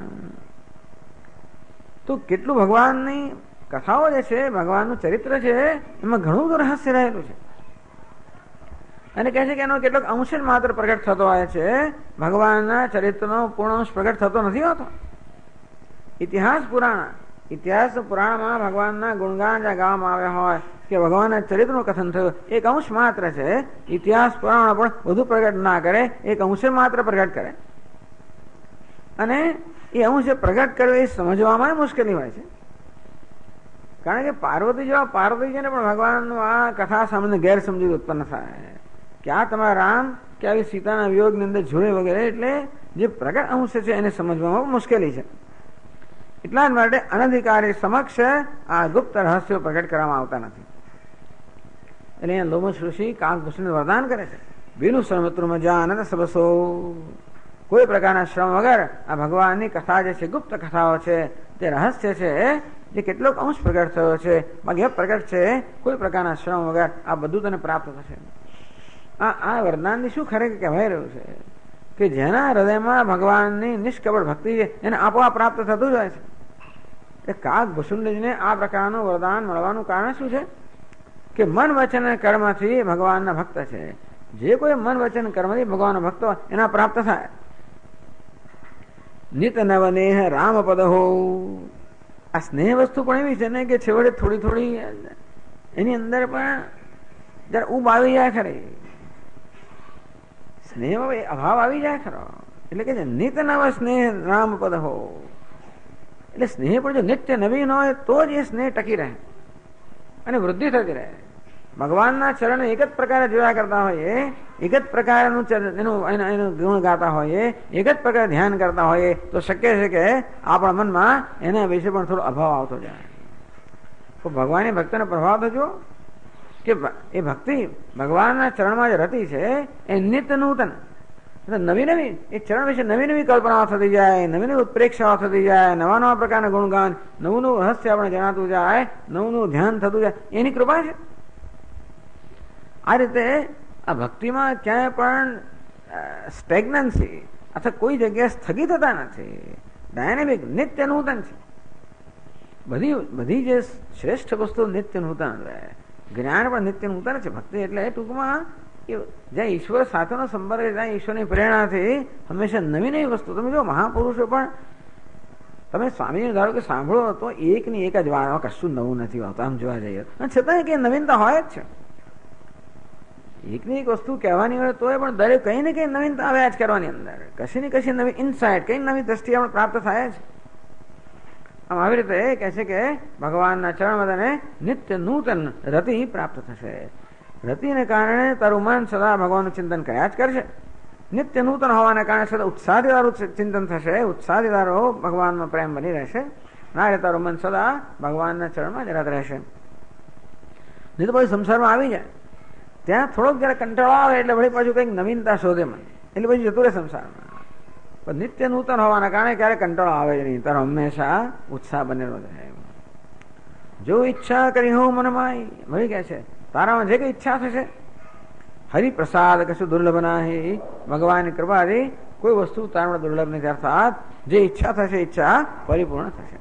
તો કેટલું ભગવાનની કથાઓ જે છે, ભગવાનનું ચરિત્ર છે, એમાં ઘણું બધું રહસ્ય રહેલું છે. અને કહે છે કે એનો કેટલોક અંશ માત્ર પ્રગટ થતો હોય છે, ભગવાનના ચરિત્રનો પૂર્ણ અંશ પ્રગટ થતો નથી હોતો. ઇતિહાસ પુરાણ, ઇતિહાસ પુરાણમાં ભગવાનના ગુણગાન જ્યાં ગાવામાં આવ્યા હોય કે ભગવાનના ચરિત્રનું કથન થયું, એક અંશ માત્ર છે. ઇતિહાસ પુરાણ પણ બધું પ્રગટ ના કરે, એક અંશ માત્ર પ્રગટ કરે. અને એ અંશ પ્રગટ કર્યો એ સમજવામાં મુશ્કેલી હોય છે. કારણ કે પાર્વતી જેવા પાર્વતીજીને પણ ભગવાનનું આ કથા સામે ગેરસમજી ઉત્પન્ન થાય કે આ તમારા રામ કે આવી સીતાના વિયોગની અંદર જોડે વગેરે, એટલે જે પ્રગટ અંશ છે એને સમજવામાં મુશ્કેલી છે. એટલા જ માટે અનધિકારી સમક્ષ આ ગુપ્ત રહસ્યો પ્રગટ કરવામાં આવતા નથી. એટલે અહીંયા લોમશ ઋષિ કાકભૂષણ વરદાન કરે છે, બીનું સર્વત્રમાં જાનત સબસો, કોઈ પ્રકારના શ્રમ વગર આ ભગવાનની કથા જે છે, ગુપ્ત કથાઓ છે, તે રહસ્ય છે, જે કેટલોક અંશ પ્રગટ થયો છે, બાકી પ્રગટ છે, કોઈ પ્રકારના શ્રમ વગર આ બધું તને પ્રાપ્ત થશે. આ વરદાનની શું ખરેખર કહેવાય રહ્યું છે કે જેના હૃદયમાં ભગવાનની નિષ્કપટ ભક્તિ છે એને આપોઆપ પ્રાપ્ત થતું જ હોય છે. એ કાકભૂષણને આ પ્રકારનું વરદાન મળવાનું કારણ શું છે કે મન, વચન અને કર્મથી ભગવાનના ભક્ત છે. જે કોઈ મન, વચન, કર્મથી ભગવાનના ભક્ત હોય એના પ્રાપ્ત થાય. નિત નવનેહ રામ પદ હો, આ સ્નેહ વસ્તુ પણ એવી છે ને કે છેવટે થોડી થોડી એની અંદર પણ જયારે ઉબ આવી જાય ખરી, સ્નેહ અભાવ આવી જાય ખરો. એટલે કે નિત નવ સ્નેહ રામ પદ હો, એટલે સ્નેહ પણ જો નિત્ય નવીન હોય તો જ એ સ્નેહ ટકી રહે અને વૃદ્ધિ થતી રહે. ભગવાનના ચરણ એક જ પ્રકારે જોયા કરતા હોઈએ, એક જ પ્રકારનું એનું ગુણ ગાતા હોઈએ, એક જ પ્રકારે ધ્યાન કરતા હોઈએ તો શક્ય છે કે આપણા મનમાં એના વિશે પણ થોડો અભાવ આવતો જાય. તો ભગવાનની ભક્તનો પ્રભાવ તો જો કે એ ભક્તિ ભગવાનના ચરણમાં જે રતિ છે એ નિત્ય નૂતન, નવી નવી એ ચરણ વિશે નવી નવી કલ્પનાઓ થતી જાય, નવી નવી ઉત્પ્રેક્ષાઓ થતી જાય, નવા નવા પ્રકારના ગુણગાન, નવું નવું રહસ્ય આપણે જણાતું જાય, નવું નવું ધ્યાન થતું જાય, એની કૃપા છે. આ રીતે આ ભક્તિમાં ક્યાંય પણ સ્ટેગ્નન્સી અથવા કોઈ જગ્યાએ સ્થગિત થતા નથી. ડાયનેમિક નિત્ય નૂતન છે. બધી જે શ્રેષ્ઠ વસ્તુ નિત્ય નૂતન રહે. જ્ઞાન પણ નિત્ય નૂતન છે. ભક્તિ એટલે ટૂંકમાં જ્યાં ઈશ્વર સાથેનો સંપર્ક, જ્યાં ઈશ્વરની પ્રેરણાથી હંમેશા નવી નવી વસ્તુ. તમે જો મહાપુરુષો પણ તમે સ્વામીને ધારો કે સાંભળો તો એકની એક જ વાત, કશું નવું નથી આવતું આમ જોવા જઈએ, અને છતાં કઈ નવીનતા હોય જ છે. એકની એક વસ્તુ કહેવાની હોય તોય પણ દરેક કઈ ને કઈ નવીનતા આવ્યા જ કરવાની અંદર, કશી ને કશી નવી ઇનસાઇટ, કઈ નવી દ્રષ્ટિ આપણે પ્રાપ્ત થાય છે. આમ આવી રીતે કહે છે કે ભગવાનના ચરણમાં તને નિત્ય નૂતન રતિ પ્રાપ્ત થશે. રતિને કારણે તારું મન સદા ભગવાનનું ચિંતન કર્યા જ કરશે. નિત્ય નૂતન હોવાના કારણે સદા ઉત્સાહથી તારું ચિંતન થશે, ઉત્સાહથી તારો ભગવાનમાં પ્રેમ બની રહેશે. ના તારું મન સદા ભગવાનના ચરણમાં જ રત રહેશે. નહીં તો પછી સંસારમાં આવી જાય, ત્યાં થોડોક જરા કંટાળો આવે એટલે વળી પાછું કંઈક નવીનતા શોધે મને, એટલે પછી જતું રહે સંસારમાં. પણ નિત્ય નૂતન હોવાના કારણે ક્યારે કંટાળો આવે જ નહીં, તારો હંમેશા ઉત્સાહ બનેલો રહે. જો ઈચ્છા કરી હું મનમાં વળી કહે છે તારામાં જે કઈ ઈચ્છા થશે, હરિપ્રસાદ કશું દુર્લભ નહીં, ભગવાનની કૃપાથી કોઈ વસ્તુ તારા દુર્લભ નથી. અર્થાત જે ઈચ્છા થશે ઈચ્છા પરિપૂર્ણ થશે.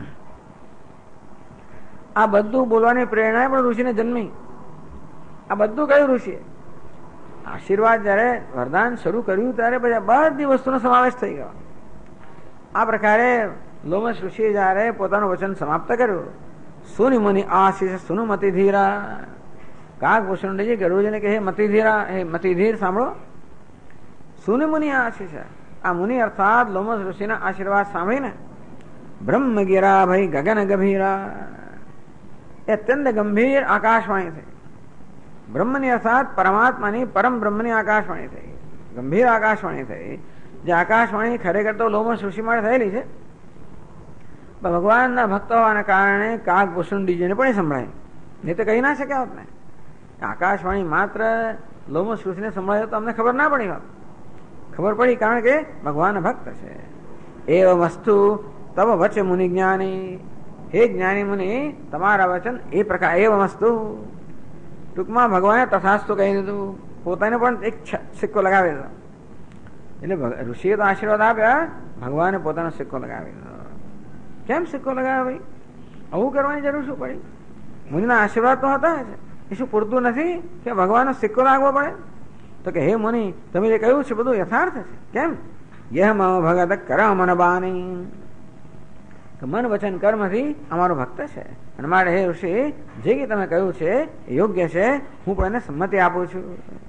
આ બધું બોલવાની પ્રેરણા પણ ઋષિને જન્મી. આ બધું કયું ઋષિએ આશીર્વાદ જયારે વરદાન શરૂ કર્યું ત્યારે બધા બધી વસ્તુનો સમાવેશ થઈ ગયો. આ પ્રકારે લોમસ ઋષિએ જયારે પોતાનું વચન સમાપ્ત કર્યું, સુનિ મુનિ આશીષ સુનુ મતિ ધીરા, કાગભૂષણજી ગરુડજીને કહે મતિ ધીરા, હે મતિ ધીર સાંભળો. સુનિ મુનિ આશીષ, આ મુનિ અર્થાત લોમસ ઋષિના આશીર્વાદ સાંભળીને બ્રહ્મ ગિરા ભાઈ ગગન ગંભીરા, એ અત્યંત ગંભીર આકાશવાણી થઈ. બ્રહ્મની અર્થાત પરમાત્માની પરમ બ્રહ્મની આકાશવાણી થઈ, ગંભીર આકાશવાણી થઈ. જે આકાશવાણી ખરેખર તો લોમસ ઋષિ માટે થયેલી છે, ભગવાનના ભક્ત હોવાના કારણે કાગભૂષણજીને પણ સંભળાય, નહીં તો કહી ના શક્યા હોત ને. આકાશવાણી માત્ર લોમસ ઋષિને સંભળાય તો અમને ખબર ના પડી હોત. ખબર પડી કારણ કે ભગવાન ભક્ત છે. એવ વસ્તુ તવ વચ મુનિ જ્ઞાની, હે જ્ઞાની મુનિ તમારા વચન એ પ્રકાર. એવ વસ્તુ ટૂંકમાં ભગવાને તથાસ્તુ કહી દીધું, પોતાને પણ એક સિક્કો લગાવી દીધો. એટલે ઋષિએ તો આશીર્વાદ આપ્યા, ભગવાને પોતાનો સિક્કો લગાવી દીધો. કેમ સિક્કો લગાવ્યો ભાઈ? આવું કરવાની જરૂર શું પડી? મુનિના આશીર્વાદ તો હતા જ, એ શું પૂરતું નથી કે ભગવાનનો સિક્કો લાગવો પડે? તો કે હે મુનિ તમે જે કહ્યું છે બધું યથાર્થ છે. કેમ? યહ મમ ભગત કર મન બાની, મન વચન કર્મથી અમારો ભક્ત છે, અને મારે હે ઋષિ જે કે તમે કહ્યું છે એ યોગ્ય છે, હું પણ એને સંમતિ આપું છું.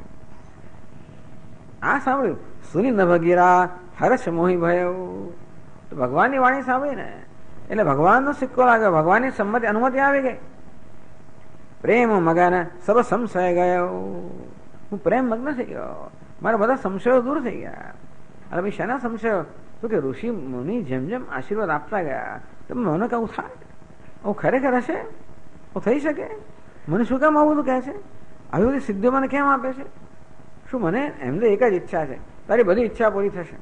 આ સાંભળ્યું સુની ન ભગીરા હર્ષ મોહી ભયો, તો ભગવાનની વાણી સાંભળીને એટલે ભગવાનનો સિક્કો લાગ્યો, ભગવાનની સંમતિ અનુમતિ આવી ગઈ. પ્રેમ મગન સબ સંશય ગયો, હું પ્રેમ મગ્ન થઈ ગયો, મારા બધા સંશયો દૂર થઈ ગયા. અરે ભાઈ શાના સંશયો? તો કે ઋષિ મુનિ જેમ જેમ આશીર્વાદ આપતા ગયા તો મને કહું થાય, આવું ખરેખર હશે, આવું થઈ શકે? મને શું કામ આવું બધું કહે છે? આવી બધી સિદ્ધિઓ મને કેમ આપે છે? શું મને એમને એક જ ઈચ્છા છે, તારી બધી ઈચ્છા પૂરી થશે.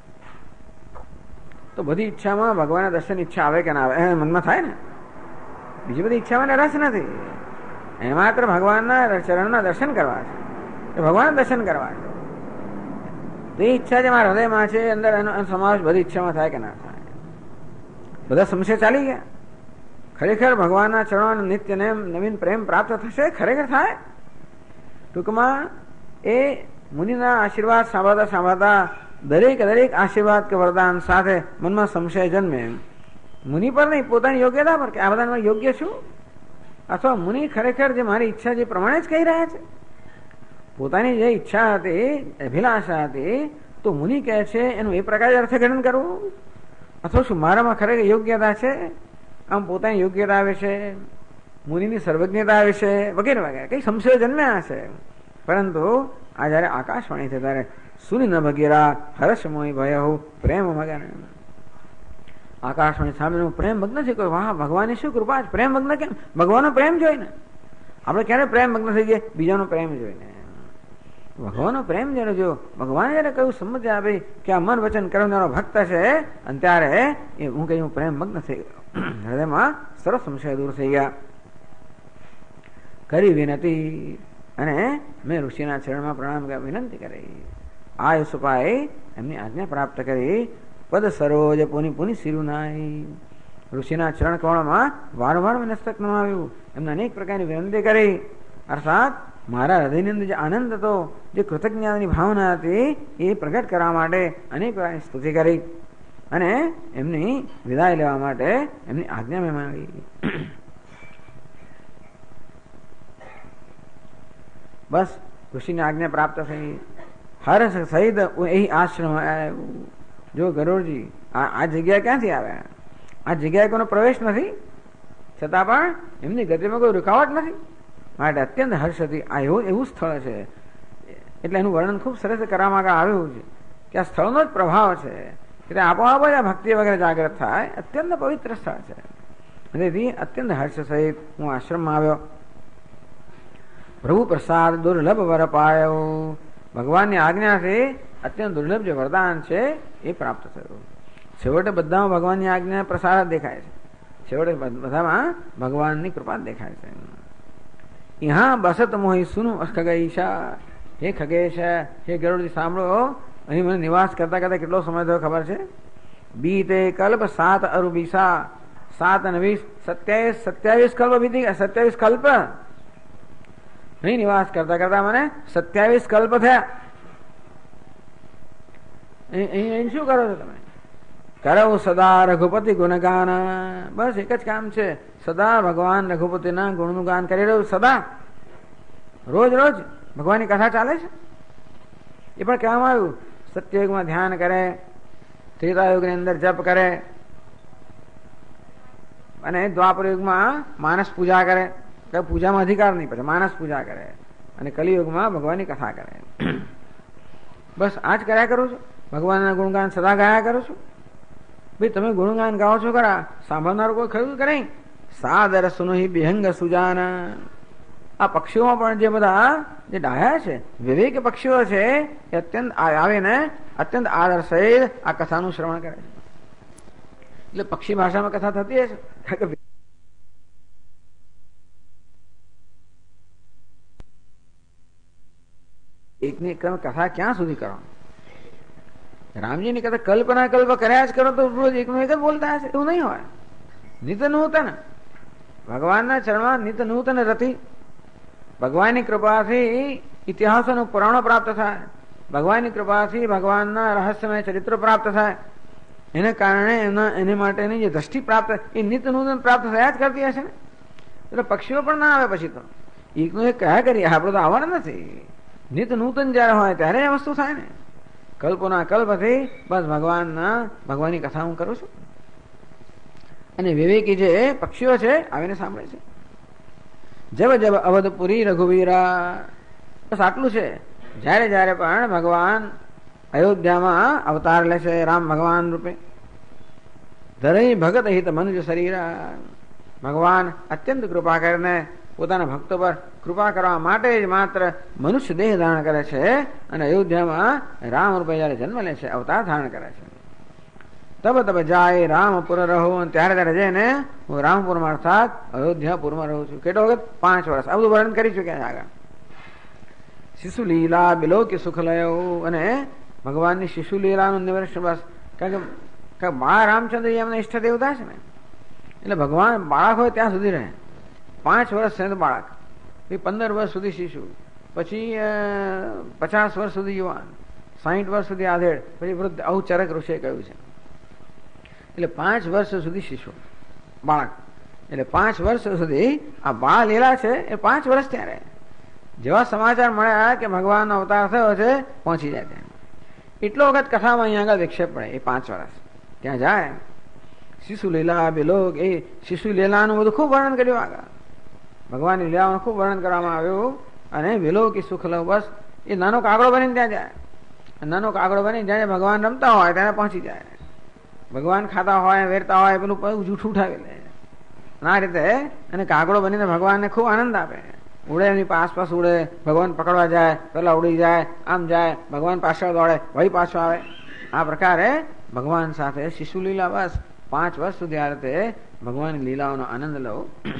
તો બધી ઈચ્છામાં ભગવાનના દર્શન ઈચ્છા આવે કે ના આવે એ મનમાં થાય ને. બીજી બધી ઈચ્છામાં રસ નથી, એ માત્ર ભગવાનના ચરણના દર્શન કરવા છે, ભગવાનના દર્શન કરવા છે. તો એ ઈચ્છા જે મારા હૃદયમાં છે અંદર એનો સમાવેશ બધી ઈચ્છામાં થાય કે ના થાય? બધા સંશય ચાલી ગયા. ખરેખર ભગવાનના ચરણો નિત્ય નવીન પ્રેમ પ્રાપ્ત થશે, ખરેખર થાય. ટૂંકમાં એ મુનિના આશીર્વાદ સાંભળતા સાંભળતા દરેક આશીર્વાદ કે વરદાન સાથે મનમાં સંશય જન્મે. મુનિ પર નહીં, પોતાની યોગ્યતા પર કે આ બધામાં યોગ્ય છું, અથવા મુનિ ખરેખર જે મારી ઈચ્છા જે પ્રમાણે જ કહી રહ્યા છે. પોતાની જે ઈચ્છા હતી, અભિલાષા હતી, તો મુનિ કહે છે એનું એ પ્રકારે અર્થઘટન કરવું, અથવા શું મારામાં ખરેખર યોગ્યતા છે? આમ પોતાની યોગ્યતા આવે છે. મુનિની સર્વજ્ઞતા વિશે વગેરે વગેરે કઈ સંશયો જન્મ્યા હશે. પરંતુ આ જયારે આકાશવાણી છે ત્યારે સુની ન ભગીરા હર્ષમોય ભયહુ પ્રેમ મગન. આકાશવાણી સાંભળીને પ્રેમ મગ્ન છે. કોઈ વાહ ભગવાનની શું કૃપા છે. પ્રેમ મગ્ન કેમ? ભગવાનનો પ્રેમ જોઈને. આપણે ક્યારે પ્રેમ મગ્ન થઈ જઈએ? બીજાનો પ્રેમ જોઈને. ભગવાનનો પ્રેમ જયારે જો ભગવાને જયારે કહ્યું સમજ આપે કે આ મન વચન કરનારો ભક્ત છે, અને ત્યારે એ હું કહ્યું પ્રેમ મગ્ન થઈ ગયો. હૃદયમાં સરસ સંશય દૂર થઈ ગયા. કરી વિનતી, અને મેં ઋષિના ચરણમાં પ્રણામ વિનંતી કરી. આ યુસુફાએ એમની આજ્ઞા પ્રાપ્ત કરી. પદ સરોજ પુની પુની સિરુનાઈ. ઋષિના ચરણ કમળમાં વારંવાર મસ્તક નમાવ્યું. એમને અનેક પ્રકારની વિનંતી કરી. અર્થાત મારા હૃદયની અંદર જે આનંદ હતો, જે કૃતજ્ઞતાની ભાવના હતી, એ પ્રગટ કરવા માટે અનેક પ્રકારની સ્તુતિ કરી. અને એમની વિદાય લેવા માટે એમની આજ્ઞા મેં માંગી. બસ ઋષિની આજ્ઞા પ્રાપ્ત થઈ. હર્ષ સહિત અહીં આશ્રમ આવ્યું. જો ગરુડજી આ જગ્યા ક્યાંથી આવ્યા? આ જગ્યાએ કોઈનો પ્રવેશ નથી, છતાં પણ એમની ગતિમાં કોઈ રૂકાવટ નથી. માટે અત્યંત હર્ષથી આ એવું સ્થળ છે. એટલે એનું વર્ણન ખૂબ સરસ કરવામાં આવ્યું છે કે આ સ્થળનો જ પ્રભાવ છે કે ત્યાં આપોઆપ જ આ ભક્તિ વગેરે જાગૃત થાય. અત્યંત પવિત્ર સ્થળ છે. તેથી અત્યંત હર્ષ સહિત હું આશ્રમમાં આવ્યો. પ્રભુ પ્રસાદ દુર્લભ વર પાયો. ભગવાનની આજ્ઞાથી અત્યંત દુર્લભ જે વરદાન છે એ પ્રાપ્ત થયું. છેવટે બધામાં ભગવાનની આજ્ઞા પ્રસાદ દેખાય છે. છેવટે બધામાં ભગવાનની કૃપા દેખાય છે. યહાં બસત મોહી સુનું ખગેશા. હે ખગેશ, હે ગરુડજી સાંભળો. અહીં મને નિવાસ કરતા કરતા કેટલો સમય થયો ખબર છે? બીતે કલ્પ 7 અરુબીસા. 7 અને 20 27 કલ્પ બીતી ગયા. 27 કલ્પ અહીં નિવાસ કરતા કરતા મને 27 કલ્પ થયા. અહીં શું કરો છો તમે? કરો સદા રઘુપતિ ગુણગાન. બસ એક જ કામ છે, સદા ભગવાન રઘુપતિના ગુણનું ગાન કરી રહ્યું. સદા રોજ રોજ ભગવાનની કથા ચાલે છે. એ પણ કહેવામાં આવ્યું સત્યયુગમાં ધ્યાન કરે, ત્રેતાયુગની અંદર જપ કરે, અને દ્વાપર યુગમાં માનસ પૂજા કરે. પૂજામાં અધિકાર નહીં, પછી માનસ પૂજા કરે, અને કલિયુગમાં ભગવાનની કથા કરે. બસ આ જ કર્યા કરું છું. ભગવાનના ગુણગાન સદા ગાયા કરું છું. ભાઈ તમે ગુણગાન ગાઓ છો ખરા, સાંભળનાર કોઈ ખરું કે નહીં? સાદર સુનોહી બિહંગ સુજાના. આ પક્ષીઓમાં પણ જે બધા જે ડાયા છે, વિવેક પક્ષીઓ છે, એ અત્યંત આવીને અત્યંત આદર સહિત આ કથાનું શ્રવણ કરે છે. એટલે પક્ષી ભાષામાં કથા થતી હશે. એકની કથા ક્યાં સુધી કરો? રામજીની કથા કલ્પના કલ્પ કર્યા જ કરો તો રોજ એકનું એક જ બોલતા હશે? એવું નહીં હોય. નિત નૂતન ભગવાનના ચરણમાં નિત નૂતન રતિ. ભગવાનની કૃપાથી ઇતિહાસોનું પુરાણો પ્રાપ્ત થાય. ભગવાનની કૃપાથી ભગવાનના રહસ્યમય ચરિત્રો પ્રાપ્ત થાય. એને કારણે એને માટેની જે દ્રષ્ટિ પ્રાપ્ત એ નિત નૂતન પ્રાપ્ત થયા જ કરતી હશે ને. એટલે પક્ષીઓ પણ ના આવે પછી તો એકનું એક કયા કરીએ, આપણે તો આવવાનું નથી. નિત નૂતન જયારે હોય ત્યારે એ વસ્તુ થાય ને. કલ્પના કલ્પથી બસ ભગવાનની કથા હું કરું છું. અને વિવેકી જે પક્ષીઓ છે આવીને સાંભળે છે. જબ જબ અવધપુરી રઘુવીરા. બસ આટલું છે. જયારે જયારે પણ ભગવાન અયોધ્યામાં અવતાર લેશે રામ ભગવાન રૂપે, ધરઈ ભગત હિત મનુજ શરીરા. ભગવાન અત્યંત કૃપા કરીને પોતાના ભક્તો પર કૃપા કરવા માટે જ માત્ર મનુષ્ય દેહ ધારણ કરે છે. અને અયોધ્યામાં રામ રૂપે જયારે જન્મ લે છે, અવતાર ધારણ કરે છે. તબ તબ જાય રામપુર રહો. ત્યારે ત્યારે જઈને હું રામપુરમાં અર્થાત અયોધ્યાપુરમાં રહું છું. કેટલો વખત? 5 વર્ષ. આ બધું વર્ણન કરી ચુક્યા છે આગળ. શિશુ લીલા બિલોકી સુખ લયો. અને ભગવાનની શિશુ લીલાનું નિવર્ષ બસ. કારણ કે બાળ રામચંદ્ર એમના ઈષ્ટ દેવતા છે ને, એટલે ભગવાન બાળક હોય ત્યાં સુધી રહે. 5 વર્ષ છે તો બાળક, પછી 15 વર્ષ સુધી શિશુ, પછી 50 વર્ષ સુધી યુવાન, 60 વર્ષ સુધી આધેડ, પછી વૃદ્ધ. આવું ચરક ઋષિએ કહ્યું છે. એટલે 5 વર્ષ સુધી શિશુ બાળક. એટલે 5 વર્ષ સુધી આ બાળ લીલા છે એ 5 વર્ષ ત્યાં રહે. જેવા સમાચાર મળ્યા કે ભગવાનનો અવતાર થયો છે, પહોંચી જાય ત્યાં. એટલો વખત કથામાં અહીંયા આગળ વિક્ષેપ પડે. એ 5 વર્ષ ત્યાં જાય. શિશુ લીલા બિલોક, એ શિશુ લીલાનું બધું ખૂબ વર્ણન કર્યું આગળ. ભગવાનની લીલાઓનું ખૂબ વર્ણન કરવામાં આવ્યું. અને વિલોકી સુખ લવ, બસ એ નાનો કાગડો બનીને ત્યાં જાય. નાનો કાગડો બની જ્યાં ભગવાન રમતા હોય ત્યાં પહોંચી જાય. ભગવાન ખાતા હોય, વેરતા હોય, પેલું જૂઠું ઉઠાવી લે. આ રીતે અને કાગડો બનીને ભગવાનને ખૂબ આનંદ આપે. ઉડે, એની આસપાસ ઉડે, ભગવાન પકડવા જાય, પેલા ઉડી જાય, આમ જાય, ભગવાન પાછળ દોડે, વળી પાછો આવે. આ પ્રકારે ભગવાન સાથે શિશુ લીલા, બસ 5 વર્ષ સુધી આ રીતે ભગવાનની લીલાઓનો આનંદ લો.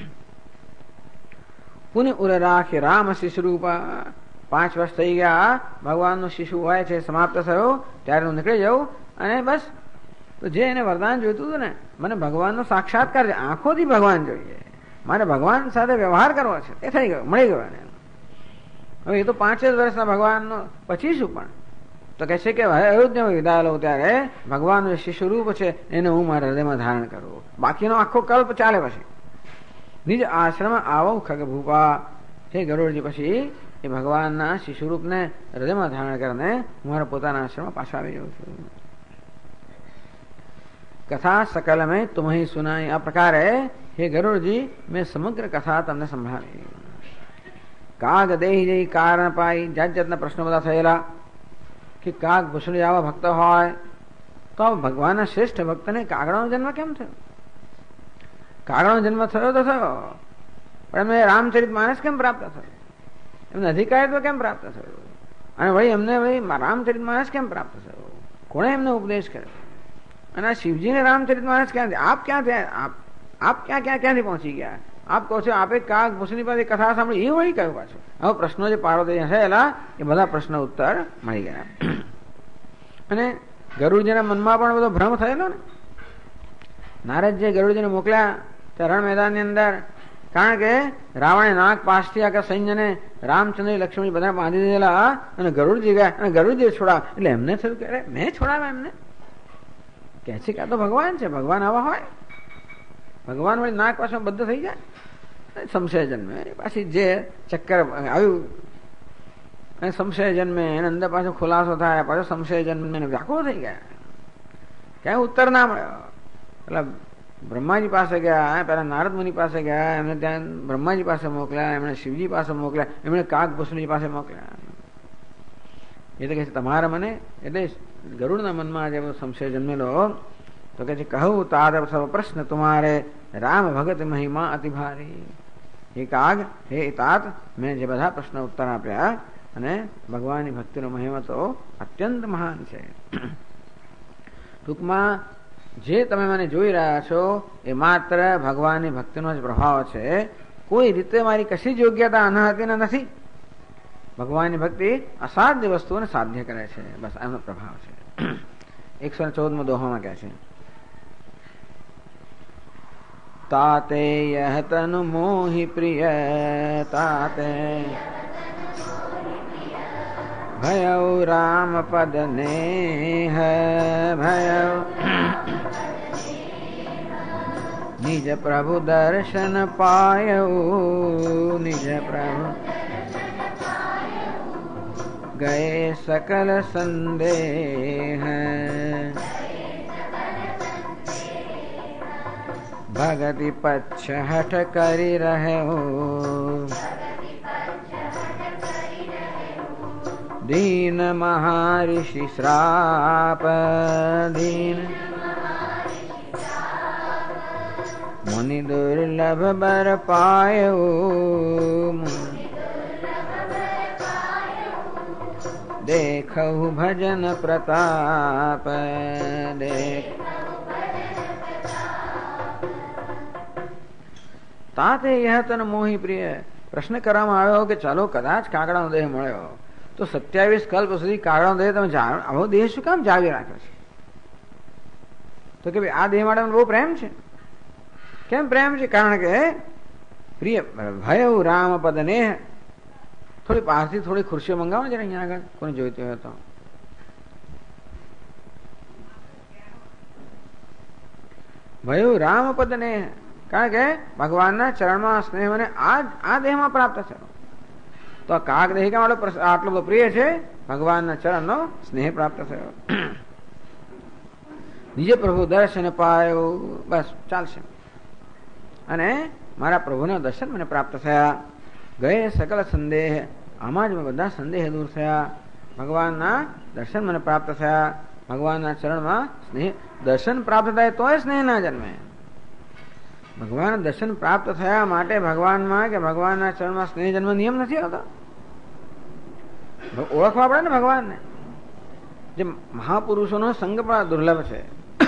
પુનિ ઉર રાખે રામ શિશુરૂપા. 5 વર્ષ થઈ ગયા, ભગવાનનું શિશુ હોય છે સમાપ્ત થયો, ત્યારે હું નીકળી જાઉં. અને બસ તો જે એને વરદાન જોઈતું હતું ને, મને ભગવાનનો સાક્ષાત્કાર, આંખોથી ભગવાન જોઈએ, મારે ભગવાન સાથે વ્યવહાર કરવો છે, એ થઈ ગયો, મળી ગયો એને. હવે એ તો 5 જ વર્ષના ભગવાનનો પછી શું? પણ તો કહે છે કે અયોધ્યામાં વિદાય લઉં ત્યારે ભગવાનનું જે શિશુરૂપ છે એને હું મારા હૃદયમાં ધારણ કરું. બાકીનો આખો કલ્પ ચાલે પછી. નિજ આશ્રમ આવો ખગ ભૂપા. હે ગરુડજી, પછી એ ભગવાનના શિશુરૂપને હૃદયમાં ધારણ કરીને હું મારા પોતાના આશ્રમમાં પાછા આવી જાઉં છું. કથા સકલ મેં તુમ્હી સુનાઈ. આ પ્રકારે હે ગરુડજી, મેં સમગ્ર કથા તમને સંભળાવી. કાગ દેહી જઈ કારણ પાઈ. જાત જાતના પ્રશ્નો બધા થયેલા કે કાગ ભૂસડી આવા ભક્ત હોય તો ભગવાનના શ્રેષ્ઠ ભક્તને કાગડાનો જન્મ કેમ થયો? કાગડાનો જન્મ થયો તો થયો, પણ એમને રામચરિત માનસ કેમ પ્રાપ્ત થયો? એમને અધિકારીત્વ કેમ પ્રાપ્ત થયો? અને વળી એમને રામચરિત માનસ કેમ પ્રાપ્ત થયો? કોણે એમને ઉપદેશ કર્યો? અને આ શિવજીને રામચરિત માનસ ક્યાંથી? આપ ક્યાંથી પહોંચી ગયા? આપ કહો છો આપે કાગ ભૂસડી પાસે કથા સાંભળી, એ વળી કયો પાછો? હવે પ્રશ્નો જે પાર્વતી થયેલા એ બધા પ્રશ્નો ઉત્તર મળી ગયા. અને ગરુડજીના મનમાં પણ બધો ભ્રમ થયેલો ને. નારદજીએ ગરુડજીને મોકલ્યા ત્યાં રણ મેદાનની અંદર, કારણ કે રાવણે નાગ પાસથી આખા સૈન્યને રામચંદ્ર લક્ષ્મણ બધા બાંધી દીધેલા. અને ગરુડજી ગયા અને ગરુડજી છોડાવ, એટલે એમને થયું કે મેં છોડાવ્યા એમને? કે છે કે આ તો ભગવાન છે, ભગવાન આવા હોય? ભગવાન વળી નાગ પાછળ બધું થઈ જાય, સંશય જન્મે. પાછી જે ચક્કર આવ્યું અને સંશય જન્મે, એને અંદર પાછો ખુલાસો થાય, પાછો સંશય જન્મે વ્યાકુળ થઈ ગયા. ક્યાંય ઉત્તર ના મળ્યો. પેલા બ્રહ્માજી પાસે ગયા, પેલા નારદ મુનિ પાસે ગયા, એમને ત્યાં બ્રહ્માજી પાસે મોકલ્યા, એમણે શિવજી પાસે મોકલ્યા, એમણે કાગ ભૂસડી પાસે મોકલ્યા. એ તો કહે છે તમારા મને, એટલે ગરુડના મનમાં જે સંશય જન્મેલો તો કે છે કહું તાદવ સર્વ પ્રશ્ન તુમારે રામ ભગત મહિમા અતિ ભારી. હે કાગ, હે તાત, મેં જે બધા પ્રશ્ન ઉત્તર આપ્યા અને ભગવાનની ભક્તિનો મહિમા તો અત્યંત મહાન છે. ટૂંકમાં જે તમે મને જોઈ રહ્યા છો એ માત્ર ભગવાનની ભક્તિનો જ પ્રભાવ છે. કોઈ રીતે મારી કશી જ યોગ્યતા ન હતી ને નથી. ભગવાનની ભક્તિ અસાધ્ય વસ્તુઓને સાધ્ય કરે છે, બસ એમનો પ્રભાવ છે. 114મો દોહામાં કહે છે તાતે યહ તનુ મોહિ પ્રિય તાતે ભયૌ રામ પદ નેહ ભયૌ નિજ પ્રભુ દર્શન પાયૌ નિજ પ્રભુ ગયે સકલ સંદેહ ભગતિ પચ્છ હઠ કરી રહ્યો દીન મહારિષિ શ્રાપ દીન મુનિ દુર્લભ બર પાયો દેખઉ ભજન પ્રતાપ દેખ તાતે યહ તન મોહી પ્રિય. પ્રશ્ન કરવામાં આવ્યો કે ચાલો કદાચ કાગડાનો દેહ મળ્યો તો 27 કલ્પ સુધી કાગડાનો દેહ તમે આવો દેહ શું કામ જાળવી રાખ્યો છે? તો કે ભાઈ આ દેહ માટે બહુ પ્રેમ છે. કેમ પ્રેમ છે? કારણ કે પ્રિય ભયઉ રામ પદ ને. થોડી બહારથી થોડી ખુરશીઓ મંગાવો જરા અહીંયા આગળ, કોને જોઈતી હોય તો. ભયઉ રામ પદ ને, કારણ કે ભગવાનના ચરણમાં સ્નેહ મને આ દેહમાં પ્રાપ્ત થયો. તો આ કાગ દેહ કે આટલો બધો પ્રિય છે, ભગવાનના ચરણનો સ્નેહ પ્રાપ્ત થયો. નિજ પ્રભુ દર્શન પાયો, બસ ચાલશે. અને મારા પ્રભુના દર્શન મને પ્રાપ્ત થયા. ગયે સકલ સંદેહ, આમાં જ બધા સંદેહ દૂર થયા. ભગવાનના દર્શન મને પ્રાપ્ત થયા. ભગવાનના ચરણમાં સ્નેહ, દર્શન પ્રાપ્ત થાય તોય સ્નેહ ના જન્મે. ભગવાન દર્શન પ્રાપ્ત થયા માટે ભગવાનમાં કે ભગવાનના ચરણમાં સ્નેહ જન્મ નિયમ નથી આવતો. ઓળખવા પડે ને ભગવાનને. જે મહાપુરુષોનો સંગ પણ દુર્લભ છે.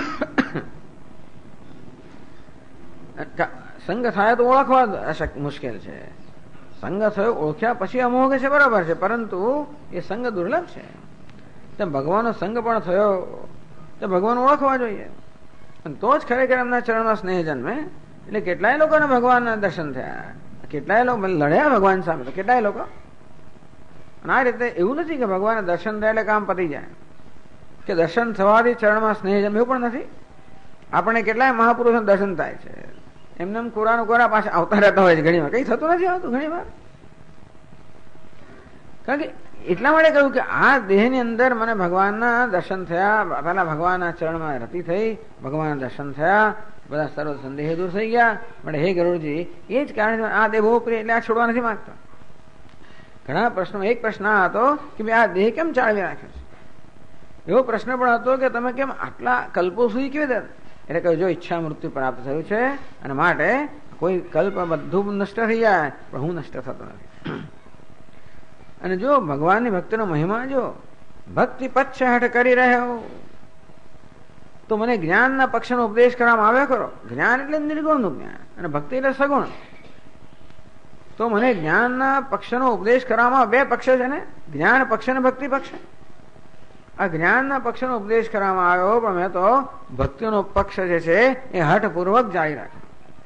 સંગ થાય તો ઓળખવા મુશ્કેલ છે. સંગ થયો ઓળખ્યા પછી અમોઘ છે, બરાબર છે, પરંતુ એ સંગ દુર્લભ છે. તેમ ભગવાનનો સંગ પણ થયો તો ભગવાન ઓળખવા જોઈએ, અને તો જ ખરેખર એમના ચરણમાં સ્નેહ જન્મે. એટલે કેટલાય લોકોને ભગવાનના દર્શન થયા, કેટલાય લોકો લડ્યા ભગવાન સામે, તો કેટલાય લોકો. અને આ રીતે એવું નથી કે ભગવાનના દર્શન થાય એટલે કામ પતી જાય, કે દર્શન થવાથી ચરણમાં સ્નેહ જન્મે, એવું પણ નથી. આપણે કેટલાય મહાપુરુષોના દર્શન થાય છે, એમને કોરાનું કોરા પાછા આવતા રહેતા હોય છે. ઘણી વાર કઈ થતું નથી આવતું, ઘણી વાર. કારણ કે એટલા માટે કહ્યું કે આ દેહની અંદર મને ભગવાનના દર્શન થયા, પહેલા ભગવાનના ચરણમાં રતિ થઈ, ભગવાનના દર્શન થયા, બધા સર્વ સંદેહ દૂર થઈ ગયા. માટે હે ગરુડજી, એ જ કારણે આ દેહ બહુ પ્રિય, એટલે આ છોડવા નથી માંગતા. ઘણા પ્રશ્નો, એક પ્રશ્ન આ હતો કે ભાઈ આ દેહ કેમ ચાળવી રાખ્યો છે. એવો પ્રશ્ન પણ હતો કે તમે કેમ આટલા કલ્પો સુધી કેવી રીતે. એટલે કહ્યું જો ઈચ્છા મૃત્યુ પ્રાપ્ત થયું છે, અને માટે કોઈ કલ્પ બધું નષ્ટ થઈ જાય, પણ હું નષ્ટ થતો નથી. અને જો ભગવાનની ભક્તિનો મહિમા, જો ભક્તિ પક્ષ હઠ કરી રહ્યો, તો મને જ્ઞાનના પક્ષનો ઉપદેશ કરવામાં આવ્યો કરો. જ્ઞાન એટલે નિર્ગુણનું જ્ઞાન, અને ભક્તિ એટલે સગુણ. તો મને જ્ઞાનના પક્ષનો ઉપદેશ કરવામાં બે પક્ષ છે ને, જ્ઞાન પક્ષ અને ભક્તિ પક્ષ. આ જ્ઞાનના પક્ષનો ઉપદેશ કરવામાં આવ્યો, પણ મેં તો ભક્તિનો પક્ષ જે છે એ હઠપૂર્વક જાળી રાખ્યો.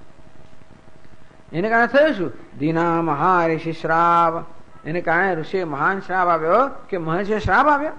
એને કારણે થયું શું? દીના મહારિષિ શ્રાપ. એને કારણે ઋષિએ મહાન શ્રાપ આવ્યો, કે મહર્ષિએ શ્રાપ આવ્યો.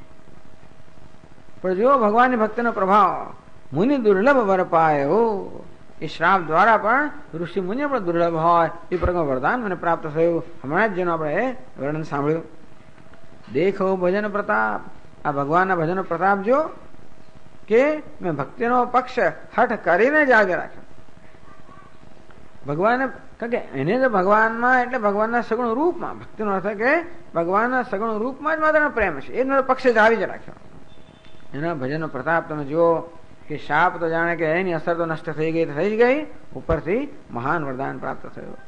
પણ જો ભગવાનની ભક્તિનો પ્રભાવ મુનિ દુર્લભ વર પાયો, એ શ્રાપ દ્વારા પણ ઋષિ મુનિ પણ દુર્લભ હોય એ પ્રકારનું વરદાન મને પ્રાપ્ત થયું. હમણાં જ જેનું આપણે વર્ણન સાંભળ્યું. દેખો ભજન પ્રતાપ, આ ભગવાનના ભજનનો પ્રતાપ જો, કે મેં ભક્તિનો પક્ષ હઠ કરીને જ આગળ રાખ્યો. ભગવાને, કારણ કે એને તો ભગવાનમાં એટલે ભગવાનના સગુણ રૂપમાં, ભક્તિનો અર્થ કે ભગવાનના સગુણ રૂપમાં જ માત્ર પ્રેમ છે, એનો પક્ષ જ આવી જ રાખ્યો. એના ભજનનો પ્રતાપ તમે જુઓ, કે શાપ તો જાણે કે એની અસર તો નષ્ટ થઈ ગઈ, થઈ જ ગઈ, ઉપરથી મહાન વરદાન પ્રાપ્ત થયું.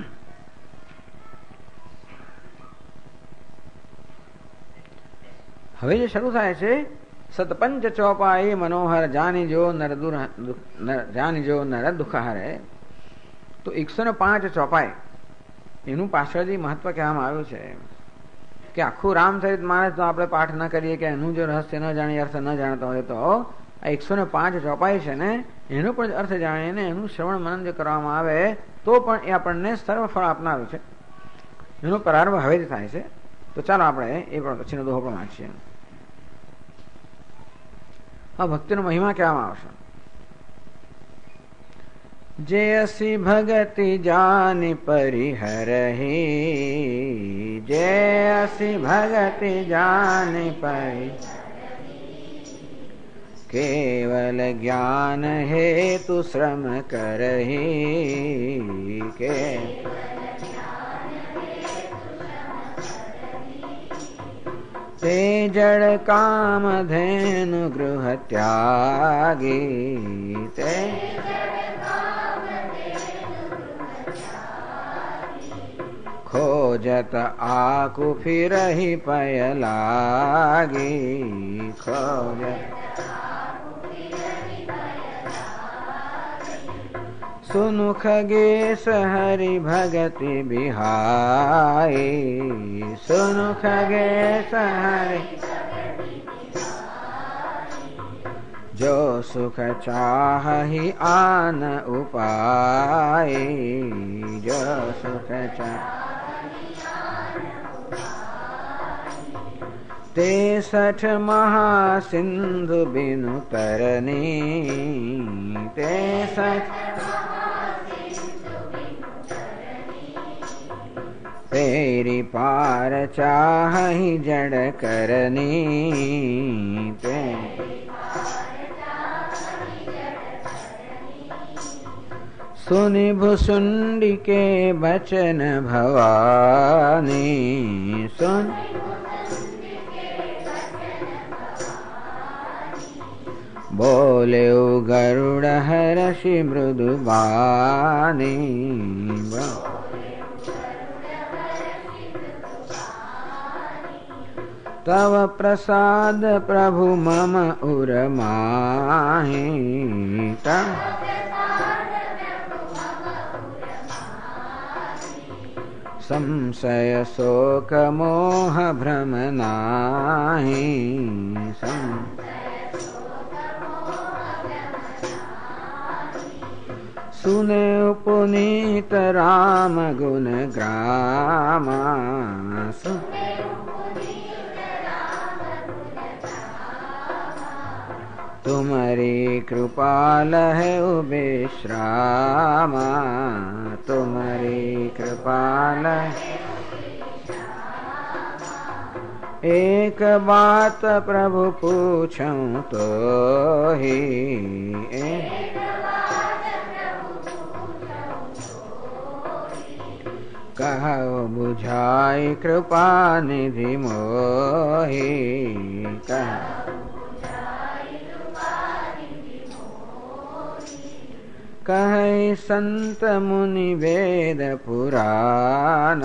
હવે જે શરૂ થાય છે, સતપંચ ચોપાઈ મનોહર જાની જો નર દુઃખ હરે. તો 105 ચોપાઈ, એનું પાછળ જે મહત્વ કહેવામાં આવ્યું છે, કે આખું રામચરિત માનસ તો આપણે પાઠ ન કરીએ, કે એનું જો રહસ્ય ન જાણીએ, અર્થ ન જાણતો હોય, તો આ 105 ચોપાઈ છે ને, એનો પણ અર્થ જાણીને એનું શ્રવણ મનન જો કરવામાં આવે, તો પણ એ આપણને સર્વ ફળ આપનારું છે. એનો પ્રારંભ હવે જ થાય છે. તો ચાલો આપણે એ પણ પછીનો દોહો પણ વાંચીએ. હા, ભક્તિનો મહિમા કહેવામાં આવશે. જે અસી ભગતિ જાની પરિહરહી, જે અસી ભગતિ જાની પરિ, કેવલ જ્ઞાન હેતુ શ્રમ કરહી, કે તે જડ કામ ધેનુ ગૃહ ત્યાગી, તે ખોજત આકુ ફિરહી પય લાગી, ખોજત સુનુખ ગેસ હરિ ભગતિ બિહાઈ, સુનુખ ગેસ હરિ, જો સુખ ચાહી આન ઉપાય, જો સુખ ચાહ તે સઠ મહાસિંધુ બિનુ તરની, તે સઠ તેરી પાર ચાહી જડ કરની, તે सुनि भुसुंडी के बचन भवानी सुन बोले गरुड़ हर्षि मृदु बानी तव प्रसाद प्रभु मम उरमाहि संशय शोक मोह भ्रम नाहि सुने पुनीत राम गुण ग्राम तुम्हारी कृपाल है विश्राम तुम्हारी कृपाल एक बात प्रभु पूछूं तो ही कहो बुझाई कृपा निधि मोहि कहे संत मुनि वेद पुराण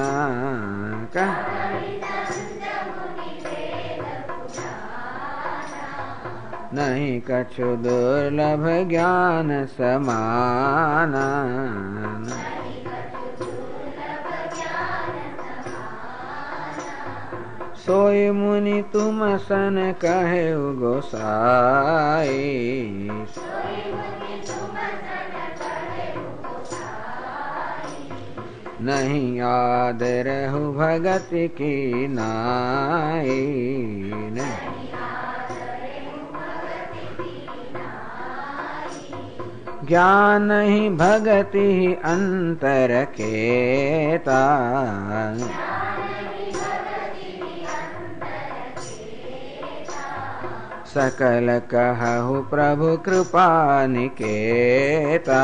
नहीं कछु दुर्लभ ज्ञान समान सोई मुनि तुम सन कहे गोसाई नहीं याद रहु भगत की नाई ज्ञान ही भगति ही अंतर केता सकल कहु प्रभु कृपा निकेता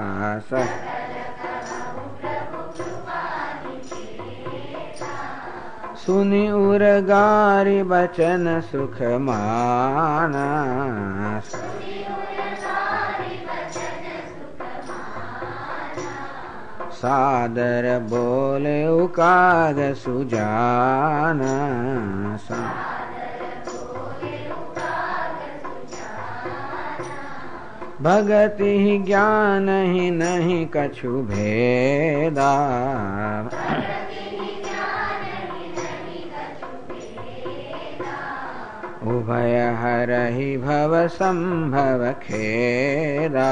सुनि उरगारी बचन सुख माना सादर बोले उकाग सुजाना भगति ही ज्ञान ही नहीं कछु भेदा उभय हरहि भव संभव खेदा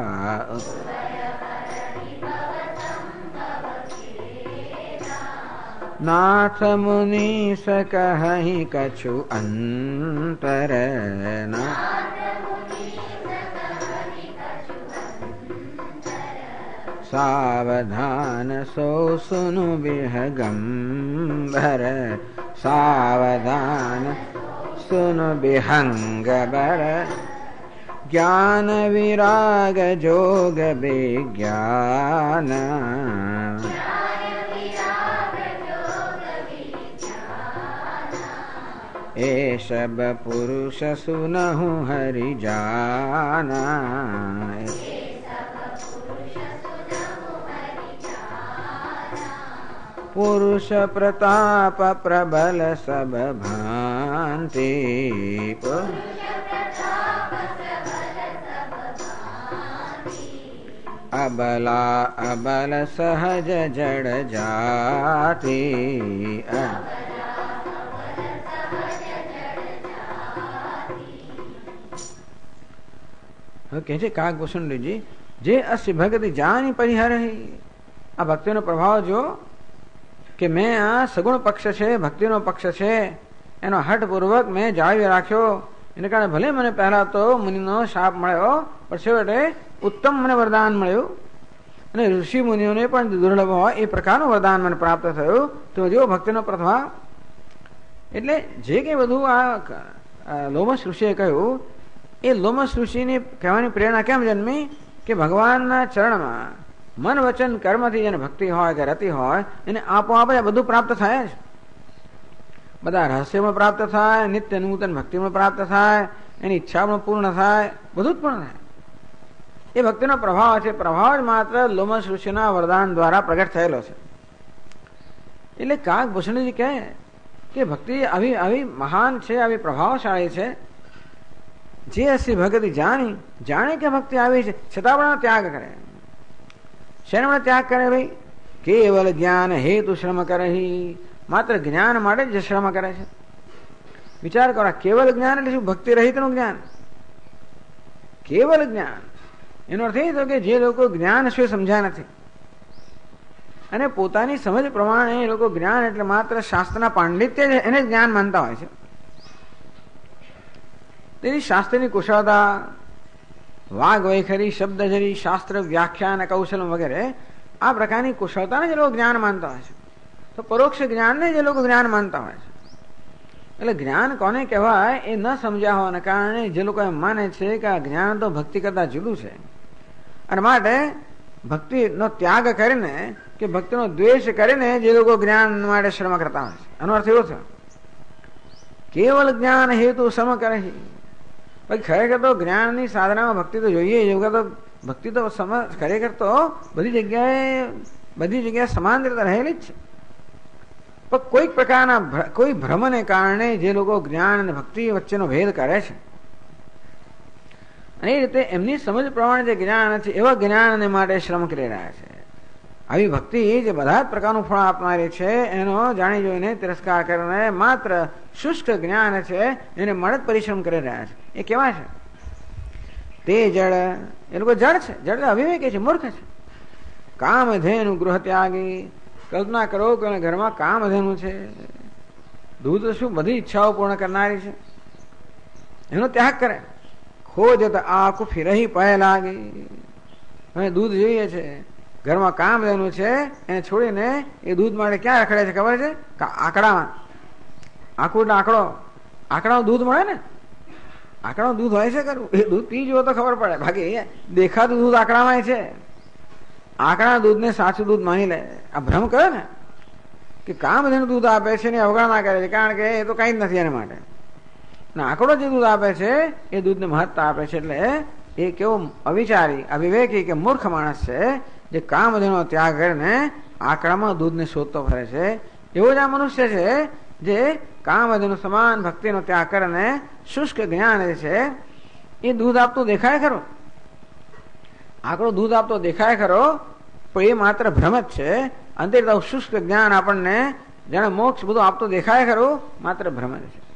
नाथ मुनीश कहहि कछु अंतर न सावधान सो सुनु विहगंबर सावधान सुनु विहंगबर ज्ञान विराग जोग विज्ञान ए सब पुरुष सुनहु हरि जाना पुरुष प्रताप प्रबल सब भांति अबला अबल सहज जड़ जाति કહે છે કાગ ભૂષણજી જે અસ્ય ભક્તિ જાની પરિહરે આ ભક્તિનો પ્રભાવ જો કે મેં આ સગુણ પક્ષ છે ભક્તિનો પક્ષ છે એનો હઠપૂર્વક મેં જાળવી રાખ્યો એને કારણે ભલે મને પહેલા તો મુનિનો શાપ મળ્યો પણ છેવટે ઉત્તમ મને વરદાન મળ્યું અને ઋષિ મુનિઓને પણ દુર્લભ હોય એ પ્રકારનું વરદાન મને પ્રાપ્ત થયું તો જો ભક્તિનો પ્રભાવ એટલે જે કંઈ બધું આ લોમસ ઋષિએ કહ્યું એ લોમસ ઋષિની કહેવાની પ્રેરણા કેમ જન્મી કે ભગવાનના ચરણમાં મન વચન કર્મથી જેને ભક્તિ હોય કે રતિ હોય એને આપોઆપ બધું પ્રાપ્ત થાય છે. બધા રહસ્યમાં પ્રાપ્ત થાય, નિત્ય નૂતન ભક્તિમાં પ્રાપ્ત થાય, એની ઈચ્છામાં પૂર્ણ થાય, બધું જ પૂર્ણ થાય. એ ભક્તિનો પ્રભાવ છે. પ્રભાવ જ માત્ર લોમસ ઋષિના વરદાન દ્વારા પ્રગટ થયેલો છે. એટલે કાગભૂષણજી કહે કે ભક્તિ આવી આવી મહાન છે, આવી પ્રભાવશાળી છે. જે અસી ભગતિ જાણે કે ભક્તિ આવી છે, છતાં પણ ત્યાગ કરે. શેનો ત્યાગ કરે ભાઈ? કેવલ જ્ઞાન હેતુ શ્રમ કરે. માત્ર જ્ઞાન માટે જ શ્રમ કરે છે. વિચાર કરો, કેવલ જ્ઞાન એટલે શું? ભક્તિ રહિતનું જ્ઞાન. કેવલ જ્ઞાન એનો અર્થ એ થયો કે જે લોકો જ્ઞાન શું સમજ્યા નથી અને પોતાની સમજ પ્રમાણે એ લોકો જ્ઞાન એટલે માત્ર શાસ્ત્રના પાંડિત્ય એને જ્ઞાન માનતા હોય છે. તેથી શાસ્ત્રની કુશળતા, વાગ વૈખરી, શબ્દજરી, શાસ્ત્ર વ્યાખ્યાન, કૌશલ વગેરે આ પ્રકારની કુશળતાને જે લોકો જ્ઞાન માનતા હોય છે, તો પરોક્ષ જ્ઞાનને જે લોકો જ્ઞાન માનતા હોય છે. એટલે જ્ઞાન કોને કહેવાય એ ન સમજ્યા હોવાને કારણે જે લોકો એમ માને છે કે આ જ્ઞાન તો ભક્તિ કરતા જુદું છે અને માટે ભક્તિનો ત્યાગ કરીને કે ભક્તિનો દ્વેષ કરીને જે લોકો જ્ઞાન માટે શ્રમ કરતા હોય છે. આનો અર્થ એવો થયો કેવલ જ્ઞાન હેતુ શ્રમ કરે. ખરેખર તો જ્ઞાનની સાધનામાં ભક્તિ તો જોઈએ જ. તો ભક્તિ તો ખરેખર તો બધી જગ્યાએ સમાન રીતે રહેલી જ છે. પણ કોઈક પ્રકારના કોઈ ભ્રમને કારણે જે લોકો જ્ઞાન અને ભક્તિ વચ્ચેનો ભેદ કરે છે અને એ રીતે એમની સમજ પ્રમાણે જે જ્ઞાન છે એવા જ્ઞાનને માટે શ્રમ કરી રહ્યા છે. આવી ભક્તિ જે બધા જ પ્રકારનું ફળ આપનારી છે એનો જાણી જોઈને તિરસ્કાર કરીને માત્ર શુષ્ક જ્ઞાન છે એને મળે જ પરિશ્રમ કરી રહ્યા છે. એ કેવા છે? તે જળ, એ લોકો જળ છે. જળ અવિવેકી છે, મૂર્ખ છે. કામધેનુ ગૃહ ત્યાગી. કલ્પના કરો કે ઘરમાં કામધેનુ છે, દૂધ શું બધી ઈચ્છાઓ પૂર્ણ કરનારી છે, એનો ત્યાગ કરે. ખોજત આંખ ફિરહી પય લાગી. હવે દૂધ જોઈએ છે, ઘરમાં કામધેનુ છે, એને છોડીને એ દૂધ માટે ક્યાં રખડે છે ખબર છે? આંકડામાં. આંકડું આંકડો, આંકડાનું દૂધ મળે ને, આંકડાનું દૂધ હોય છે ખરું, એ દૂધ પી જુઓ તો ખબર પડે. બાકી દેખાતું દૂધ આંકડામાં છે. આંકડા દૂધને સાચું દૂધ માની લે. આ ભ્રમ કરે ને કે કામધેનુ દૂધ આપે છે ને અવગણના કરે છે, કારણ કે એ તો કઈ જ નથી એને માટે. આંકડો જે દૂધ આપે છે એ દૂધને મહત્તા આપે છે. એટલે એ કેવો અવિચારી, અવિવેકી કે મૂર્ખ માણસ છે જે કામધેનુનો ત્યાગ કરીને આંકડામાં દૂધને શોધતો ફરે છે. એવો જ આ મનુષ્ય છે જે કામધેનુ સમાન ભક્તિનો ત્યાગ કરીને શુષ્ક જ્ઞાન છે એ દૂધ આપતું દેખાય ખરો, આંકડો દૂધ આપતો દેખાય ખરો, પણ એ માત્ર ભ્રમ જ છે. અંતે શુષ્ક જ્ઞાન આપણને જાણે મોક્ષ બધું આપતો દેખાય ખરું, માત્ર ભ્રમ જ છે.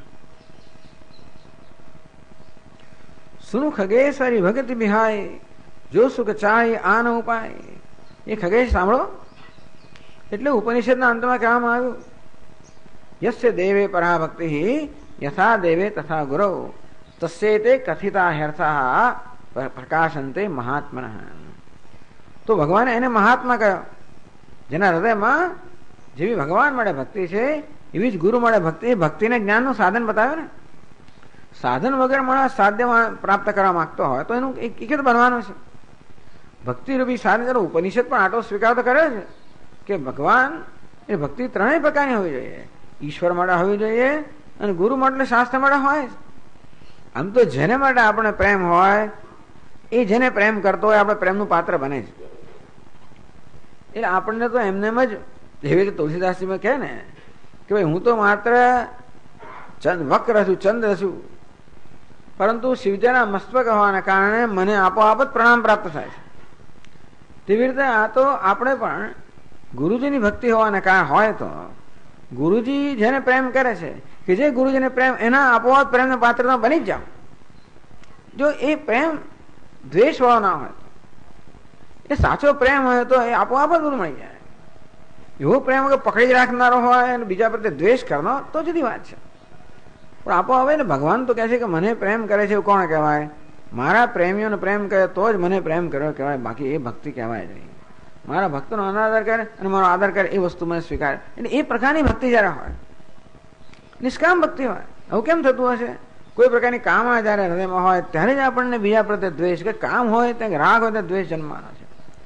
સુનું ખગેશ્વરી ભગતિ બિહાય, જો સુખ ચાય આનો ઉપાય. એ ખગેશ સાંભળો, એટલે ઉપનિષદના અંતમાં કહેવામાં આવ્યું યસ્ય દેવે પરા ભક્તિ યથા દેવે તથા ગુરવ તસ્ય તે કથિતા હેર્થા પ્રકાશંતે મહાત્મન. તો ભગવાને એને મહાત્મા કહ્યો. જેના હૃદયમાં જેવી ભગવાન મળે ભક્તિ છે એવી જ ગુરુ મળે ભક્તિ. ભક્તિને જ્ઞાનનું સાધન બતાવ્યું ને. સાધન વગર માણસ સાધ્ય પ્રાપ્ત કરવા માંગતો હોય તો એનું એક બનવાનું છે. ભક્તિ રૂપી સાધન. ચાલો ઉપનિષદ પણ આટલો સ્વીકાર તો કરે છે કે ભગવાન એ ભક્તિ ત્રણેય પ્રકારની હોવી જોઈએ. ઈશ્વર માટે હોવી જોઈએ અને ગુરુ માટે શાસ્ત્ર માટે હોય. આમ તો જેને માટે આપણે પ્રેમ હોય એ જેને પ્રેમ કરતો હોય આપણે પ્રેમનું પાત્ર બને છે. એટલે આપણને તો એમને જ એવી રીતે તુલસીદાસજીમાં કહે ને કે ભાઈ હું તો માત્ર વક્ર છું, ચંદ્ર છું, પરંતુ શિવજીના મસ્તક હોવાના કારણે મને આપોઆપ જ પ્રણામ પ્રાપ્ત થાય છે. તેવી રીતે આ તો આપણે પણ ગુરુજીની ભક્તિ હોવાના કારણે હોય તો ગુરુજી જેને પ્રેમ કરે છે કે જે ગુરુજીને પ્રેમ એના આપોઆપ પ્રેમના પાત્ર બની જ જાઓ. જો એ પ્રેમ દ્વેષ વાળો ના હોય, એ સાચો પ્રેમ હોય તો એ આપોઆપ જ બધું મળી જાય. એવો પ્રેમ વગર પકડી રાખનારો હોય અને બીજા પ્રત્યે દ્વેષ કરનારો તો જુદી વાત છે. પણ આપોઆપ ને ભગવાન તો કહે છે કે મને પ્રેમ કરે છે એવું કોણ કહેવાય? મારા પ્રેમીઓને પ્રેમ કરે તો જ મને પ્રેમ કર્યો કહેવાય, બાકી એ ભક્તિ કહેવાય નહીં. મારા ભક્તનો અનાદર કરે અને મારો આદર કરે એ વસ્તુ મને સ્વીકારે. એટલે એ પ્રકારની ભક્તિ જયારે હોય, નિષ્કામ ભક્તિ હોય. આવું કેમ થતું હશે? કોઈ પ્રકારની કામના જયારે હૃદયમાં હોય ત્યારે જ આપણને બીજા પ્રત્યે દ્વેષ, કે કામ હોય ત્યાં રાગ હોય ત્યાં દ્વેષ જન્મવાનો છે.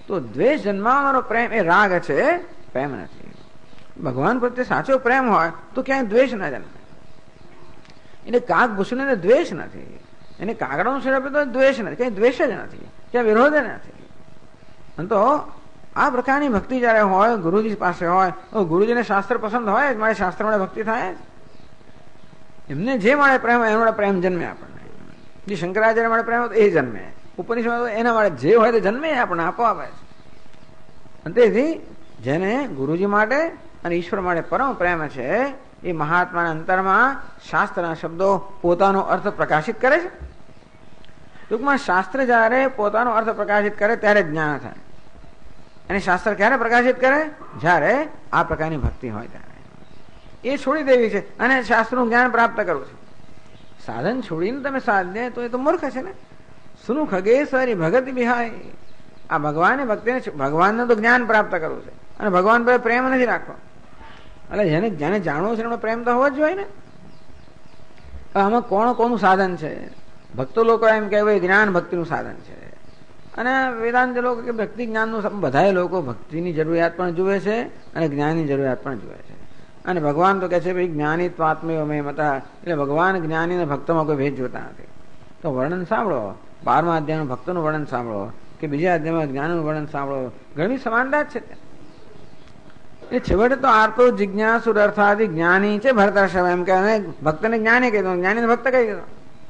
તો દ્વેષ જન્માવાનો પ્રેમ એ રાગ છે, પ્રેમ નથી. ભગવાન પ્રત્યે સાચો પ્રેમ હોય તો ક્યાંય દ્વેષ ના જન્મે. એને કાગ ભૂષણને દ્વેષ નથી, એને કાગડાનું શરીર આપે તો દ્વેષ નથી, કઈ દ્વેષ જ નથી, ક્યાં વિરોધ નથી. તો આ પ્રકારની ભક્તિ જયારે હોય, ગુરુજી પાસે હોય, તો ગુરુજીને શાસ્ત્ર પસંદ હોય જ, મારે શાસ્ત્ર મળે ભક્તિ થાય જ. એમને જે મળે પ્રેમ એનો મળે પ્રેમ જન્મે આપણને. જે શંકરાચાર્ય મળે પ્રેમ એ જન્મે, ઉપનિષદ એના મળે જે હોય તે જન્મે આપણને આપોઆપ છે. અને તેથી જેને ગુરુજી માટે અને ઈશ્વર માટે પરમ પ્રેમ છે, એ મહાત્માના અંતરમાં શાસ્ત્રના શબ્દો પોતાનો અર્થ પ્રકાશિત કરે છે. ટૂંકમાં શાસ્ત્ર જયારે પોતાનો અર્થ પ્રકાશિત કરે ત્યારે જ્ઞાન થાય. અને શાસ્ત્ર ક્યારે પ્રકાશિત કરે? જ્યારે આ પ્રકારની ભક્તિ હોય ત્યારે. એ છોડી દેવી છે અને શાસ્ત્રનું જ્ઞાન પ્રાપ્ત કરવું છે. સાધન છોડીને તમે સાધને તો એ તો મૂર્ખ છે ને. સુનું ખગેશ્વરી ભગત બિહાય. આ ભગવાન ભક્તિને, ભગવાનને તો જ્ઞાન પ્રાપ્ત કરવું છે અને ભગવાન પર પ્રેમ નથી રાખવો. એટલે જેને જાણવું છે એનો પ્રેમ તો હોવો જ જોઈએ ને. આમાં કોનું સાધન છે? ભક્તો લોકો એમ કહેવાય જ્ઞાન ભક્તિનું સાધન છે, અને વેદાંત લોકો કે ભક્તિ જ્ઞાનનું, બધા લોકો ભક્તિની જરૂરિયાત પણ જુએ છે અને જ્ઞાનની જરૂરિયાત પણ જુએ છે. અને ભગવાન તો કહે છે ભાઈ જ્ઞાની ત્વાત્મયો મેં મતા, એટલે ભગવાન જ્ઞાની અને ભક્તોમાં કોઈ ભેદ જોતા નથી. તો વર્ણન સાંભળો, 12મા અધ્યાયનું ભક્તોનું વર્ણન સાંભળો કે બીજા અધ્યાયમાં જ્ઞાનનું વર્ણન સાંભળો, ઘણી સમાનતા જ છે. એ છેવટે તો આર્તો જિજ્ઞાસુ અર્થાદિ જ્ઞાની છે ભરતર્ષભ, એમ કે ભક્તને જ્ઞાની કહી દો, જ્ઞાનીને ભક્ત કહી દો.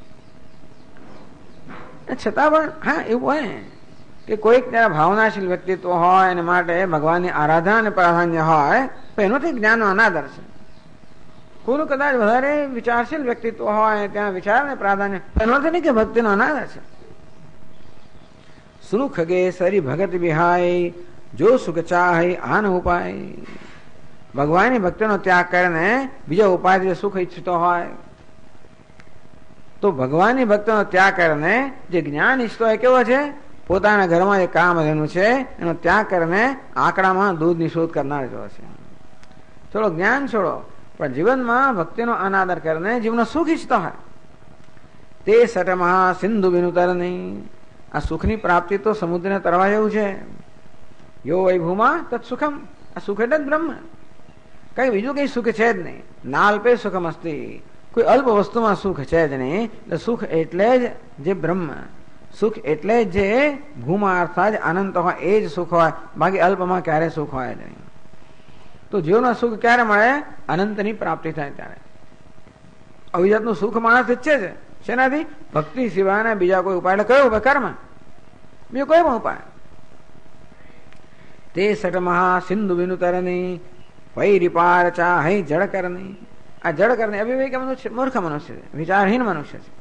છતાં પણ હા એવું હોય કે કોઈક જરા ભાવનાશીલ વ્યક્તિત્વ હોય અને માટે ભગવાનની આરાધના અને પ્રાધાન્ય હોય તો એનોથી જ્ઞાનનો અનાદર છે. કોઈનું કદાચ વધારે વિચારશીલ વ્યક્તિત્વ હોય, ત્યાં વિચાર ને પ્રાધાન્ય, એનોથી નહીં કે ભક્તિનો અનાદર છે. સુખ ખગે સરી ભગત વિહાય, જો સુખ ચાહે આન ઉપાય. ભગવાનની ભક્તિનો ત્યાગ કરીને બીજા ઉપાયથી સુખ ઈચ્છતો હોય તો ભગવાનની ભક્તિનો ત્યાગ કરીને જે જ્ઞાન ઈચ્છતો હોય કેવો છે? પોતાના ઘરમાં જે કામ રહેલું છે એનો ત્યાગ કરીને આંકડામાં દૂધની શોધ કરનાર જેવો છે. થોડો જ્ઞાન છોડો, પણ જીવનમાં ભક્તિનો અનાદર કરીને જીવનનો સુખ ઈચ્છતો હોય. તે સટમહા સિંધુ વિનુતર નહીં. આ સુખની પ્રાપ્તિ તો સમુદ્રને તરવા જેવું છે. યો વૈભૂમા તત્ સુખમ. આ સુખ એટલે જ બ્રહ્મ, કઈ બીજું કઈ સુખ છે જ નહીં. નાલ્પે સુખમ અસ્તિ. કોઈ અલ્પ વસ્તુમાં સુખ છે જ નહીં. એટલે સુખ એટલે જ જે બ્રહ્મ, સુખ એટલે જે ભૂમા અર્થાત અનંત હોય એ જ સુખ હોય, બાકી અલ્પમાં ક્યારે સુખ હોય જ નહીં. તો જીવનનું સુખ ક્યારે મળે? અનંતની પ્રાપ્તિ થાય ત્યારે. અવિજાતનું સુખ માણસ ઈચ્છે છે શેનાથી? ભક્તિ સિવાયના બીજા કોઈ ઉપાય. એટલે કયો ઉપાય? કર્મ, બીજો કોઈ પણ ઉપાય. તે સટમહા સિંધુ વિનુતરની વૈરિપાર ચાહે જળ કરની. આ જળ કરની અવિવેક મનુષ્ય, મૂર્ખ મનુષ્ય છે, વિચારહીન મનુષ્ય છે.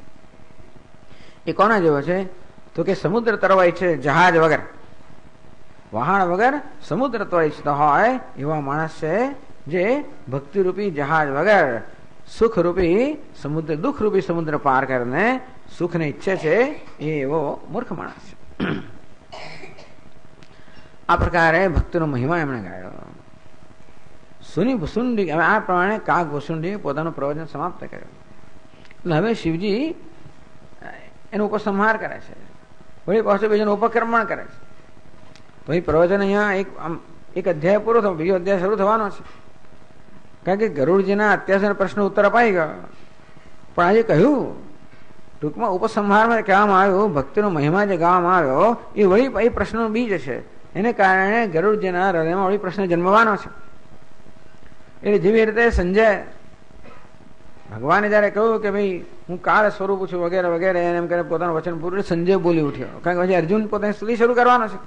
એ કોના જેવો છે? તો કે સમુદ્ર તરવા ઈચ્છે જહાજ વગર, વહાણ વગર સમુદ્ર તરવા ઈચ્છતા હોય એવા માણસ છે જે ભક્તિરૂપી જહાજ વગર સુખરૂપી સમુદ્ર, દુઃખરૂપી સમુદ્ર પાર કરીને સુખને ઈચ્છે છે, એ એવો મૂર્ખ માણસ છે. આ પ્રકારે ભક્તિનો મહિમા એમણે ગાયો. સુની ભુસુંડી, હવે આ પ્રમાણે કાગ ભુસુંડીએ પોતાનું પ્રવચન સમાપ્ત કર્યું. એટલે હવે શિવજી એનો ઉપસંહાર કરે છે, વળી પાછું બીજાનું ઉપક્રમણ કરે છે. ભાઈ પ્રવચન અહીંયા એક અધ્યાય પૂરો થયો, બીજો અધ્યાય શરૂ થવાનો છે. કારણ કે ગરુડજીના અત્યાર પ્રશ્ન ઉત્તર અપાઈ ગયો, પણ આજે કહ્યું ટૂંકમાં ઉપસંહારમાં કહેવામાં આવ્યું ભક્તિનો મહિમા જે ગાવામાં આવ્યો એ વળી એ પ્રશ્નનો બીજ છે. એને કારણે ગરુડજીના હૃદયમાં વળી પ્રશ્ન જન્મવાનો છે. એટલે જેવી રીતે સંજય ભગવાને જયારે કહ્યું કે ભાઈ હું કાળ સ્વરૂપ છું વગેરે વગેરે એમ કરે પોતાનું વચન પૂરું, સંજય બોલી ઉઠ્યો. કારણ કે પછી અર્જુન પોતાની સ્તુતિ શરૂ કરવાનો છે.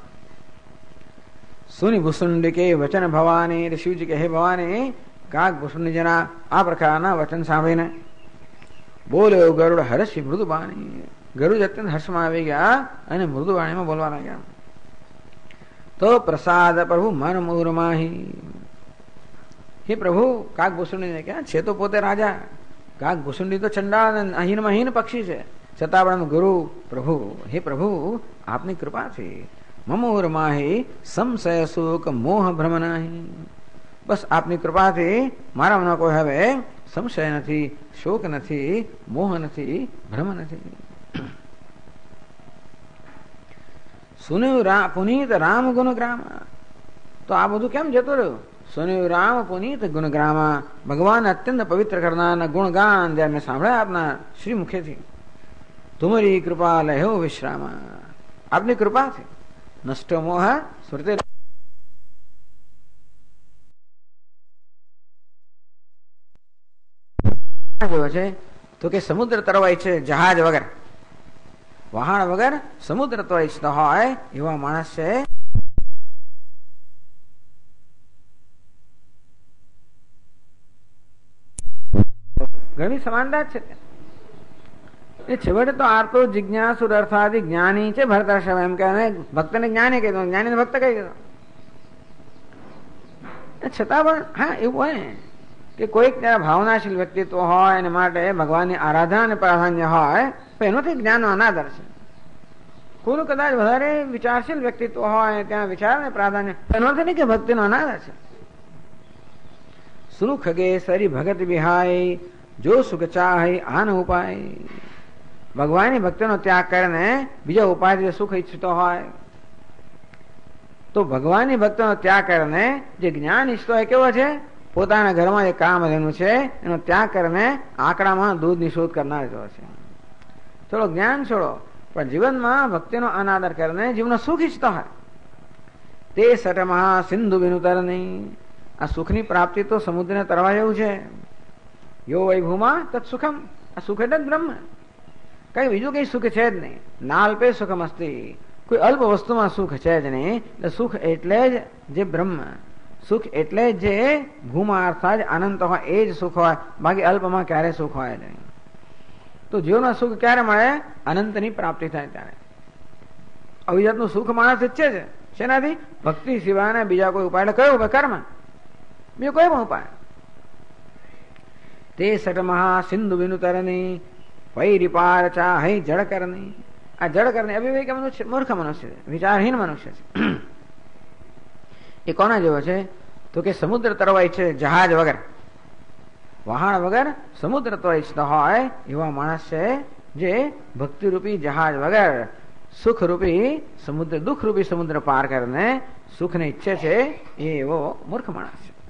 સુની ભૂસુંડી કે વચન ભવાની, એટલે શિવજી કે હે ભવાની, કાગ ભૂસુંડી જેના આ પ્રકારના વચન સાંભળીને બોલ્યો ગરુડ હર્ષી મૃદુબાણી. ગરુડ અત્યંત હર્ષમાં આવી ગયા અને મૃદુવાણીમાં બોલવા લાગ્યા. તો પ્રસાદ પ્રભુ મન મૂરમાહી. હે પ્રભુ, કાગ ભૂસુંડી ક્યાં છે? તો પોતે રાજા. કાગ ભૂસુંડી તો ચંડાળ અહીનમાં હીન પક્ષી છે, છતાં પણ ગુરુ પ્રભુ, હે પ્રભુ આપની કૃપાથી મમોર માહી સંશય સુખ મોહ ભ્રમ નાહી. બસ આપની કૃપાથી મારામાં કોઈ હવે સંશય નથી, શોક નથી, મોહ નથી, ભ્રમ નથી. સુન્યું પુનીત રામ ગુણગ્રામ. તો આ બધું કેમ જતું રહ્યું? સુન્યું રામ પુનીત ગુણગ્રામ, ભગવાન અત્યંત પવિત્ર કરનાર ગુણગાન જે મેં સાંભળ્યા આપના શ્રી મુખેથી. તુમરી કૃપા લહ્યો વિશ્રામ, આપની કૃપાથી નષ્ટ મોહ સ્મૃતિ. છે તો કે સમુદ્ર તરવાય છે જહાજ વગર, વહાણ વગર સમુદ્ર તરવાય ઈચ્છતા હોય એવા માણસ છે. ઘણી સમાનતા છે. એ છેવટે તો આર્તો જિજ્ઞાસુ અર્થાદિ જ્ઞાની છે ભરતર્ષભ. એમ કે ભક્તને જ્ઞાની કહી દો, જ્ઞાની ભક્ત કહી દો. છતાં પણ હા એવું હોય કે કોઈક ભાવનાશીલ વ્યક્તિત્વ હોય એને માટે ભગવાનની આરાધના અને પ્રાધાન્ય હોય તો એનોથી જ્ઞાનનો અનાદર છે. કોઈનું કદાચ વધારે વિચારશીલ વ્યક્તિત્વ હોય ત્યાં વિચાર ને પ્રાધાન્ય, એનોથી નહીં કે ભક્તિનો અનાદર છે. સુખ ગે સરી ભગત વિહાય, જો સુખ ચાહે આન ઉપાય. ભગવાનની ભક્તિનો ત્યાગ કરીને બીજા ઉપાયથી સુખ ઈચ્છતો હોય તો ભગવાનની ભક્તિનો ત્યાગ કરીને જે જ્ઞાન ઈચ્છતો હોય કેવો છે? પોતાના ઘરમાં જે કામ એનું છે એનો ત્યાગ કરીને આંકડામાં દૂધની શોધ કરનાર જેવો છે. થોડો જ્ઞાન છોડો પણ જીવનમાં ભક્તિનો અનાદર કરીને જીવનનો સુખ ઈચ્છતો હોય. તે સટમાં સિંધુ વિનુતર નહીં. આ સુખની પ્રાપ્તિ તો સમુદ્રને તરવા જેવું છે. યો વૈભૂમા તત્ સુખમ. આ સુખ એટલે જ બ્રહ્મ, કઈ બીજું કઈ સુખ છે જ નહીં. નાલ્પે સુખમ અસ્તિ. કોઈ અલ્પ વસ્તુમાં સુખ છે જ નહીં. એટલે સુખ એટલે જ જે બ્રહ્મ, સુખ એટલે જે ભૂમા અર્થાત અનંત હોય એ જ સુખ હોય. બાકી અલ્પમાં ક્યારે સુખ હોય નહીં. તો જીવનમાં સુખ ક્યારે મળે? અનંતની પ્રાપ્તિ થાય ત્યારે. અવિજાતનું સુખ માણસ ઈચ્છે છે. શેનાથી? ભક્તિ સિવાયના બીજા કોઈ ઉપાય. એટલે કયો ઉપાય? કર્મ. બીજો કોઈ પણ ઉપાય. તે સટમહા સિંધુ વિનુતરની, પૈરીપાર ચાહે જળકરની. આ જળકરની અવિવેકી મનુષ્ય, મૂર્ખ મનુષ્ય છે, વિચારહીન મનુષ્ય છે. એ કોના જેવો છે? તો કે સમુદ્ર તરવાય છે જહાજ વગર, વહાણ વગર સમુદ્ર તરવાય ઈચ્છતા હોય એવા માણસ છે જે ભક્તિરૂપી જહાજ વગર સુખરૂપી સમુદ્ર, દુઃખરૂપી સમુદ્ર પાર કરીને સુખને ઈચ્છે છે એ એવો મૂર્ખ માણસ છે.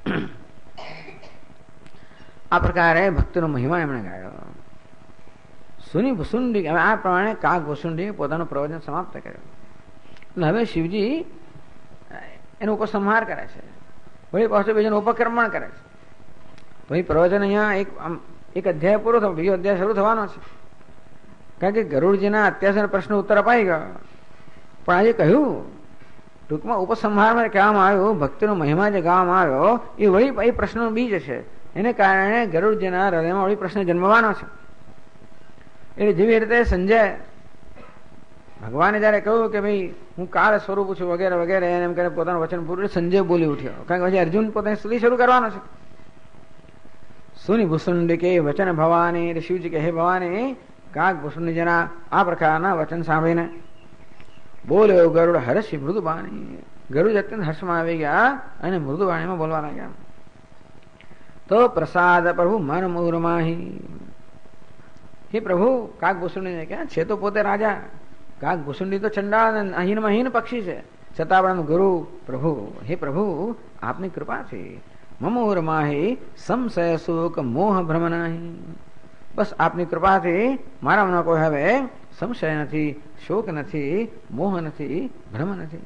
આ પ્રકારે ભક્તિનો મહિમા એમણે ગાયો. સુની ભુસુંડી, હવે આ પ્રમાણે કાગ ભુસુંડી પોતાનું પ્રવચન સમાપ્ત કર્યું. અને હવે શિવજી એનો ઉપસંહાર કરે છે. વળી પાછું બીજાનું ઉપક્રમણ કરે છે. પછી પ્રવચન અહીંયા એક અધ્યાય પૂરો થયો, બીજો અધ્યાય શરૂ થવાનો છે. કારણ કે ગરુડજીના અત્યાચાર પ્રશ્ન ઉત્તર અપાઈ ગયો. પણ આજે કહ્યું ટૂંકમાં ઉપસંહારમાં કહેવામાં આવ્યું ભક્તિનો મહિમા જે ગાવામાં આવ્યો એ વળી એ પ્રશ્નનો બીજ છે. એને કારણે ગરુડજીના હૃદયમાં વળી પ્રશ્ન જન્મવાનો છે. એટલે જેવી રીતે સંજય ભગવાને જયારે કહ્યું કે ભાઈ હું કાળ સ્વરૂપ છું વગેરે વગેરે એમ કરીને પોતાનું વચન પૂરું, સંજય બોલી ઉઠ્યો. કારણ કે પછી અર્જુન પોતાની સ્તુતિ શરૂ કરવાનો છે. સુની ભૂસુંડી કે વચન ભવાની, એટલે શિવજી કે હે ભવાની, કાગ ભૂસુંડી જેના આ પ્રકારના વચન સાંભળીને બોલ્યો ગરુડ હર્ષી મૃદુબાણી. ગરુડ અત્યંત હર્ષમાં આવી ગયા અને મૃદુબાણીમાં બોલવા લાગ્યા. તો પ્રસાદ પ્રભુ મન મૂરમાહી. હે પ્રભુ, કાગ ભૂસુંડીને ક્યાં છે તો પોતે રાજા. કાગ ભૂસુંડી તો ચંડાળ અહીનમાં હીન પક્ષી છે, છતાં પણ ગુરુ પ્રભુ, હે પ્રભુ આપની કૃપા છે. મમોર માહી સંશય સુખ મોહ ભ્રમ નહીં. બસ આપની કૃપાથી મારામાં કોઈ હવે સંશય નથી, શોક નથી, મોહ નથી, ભ્રમ નથી.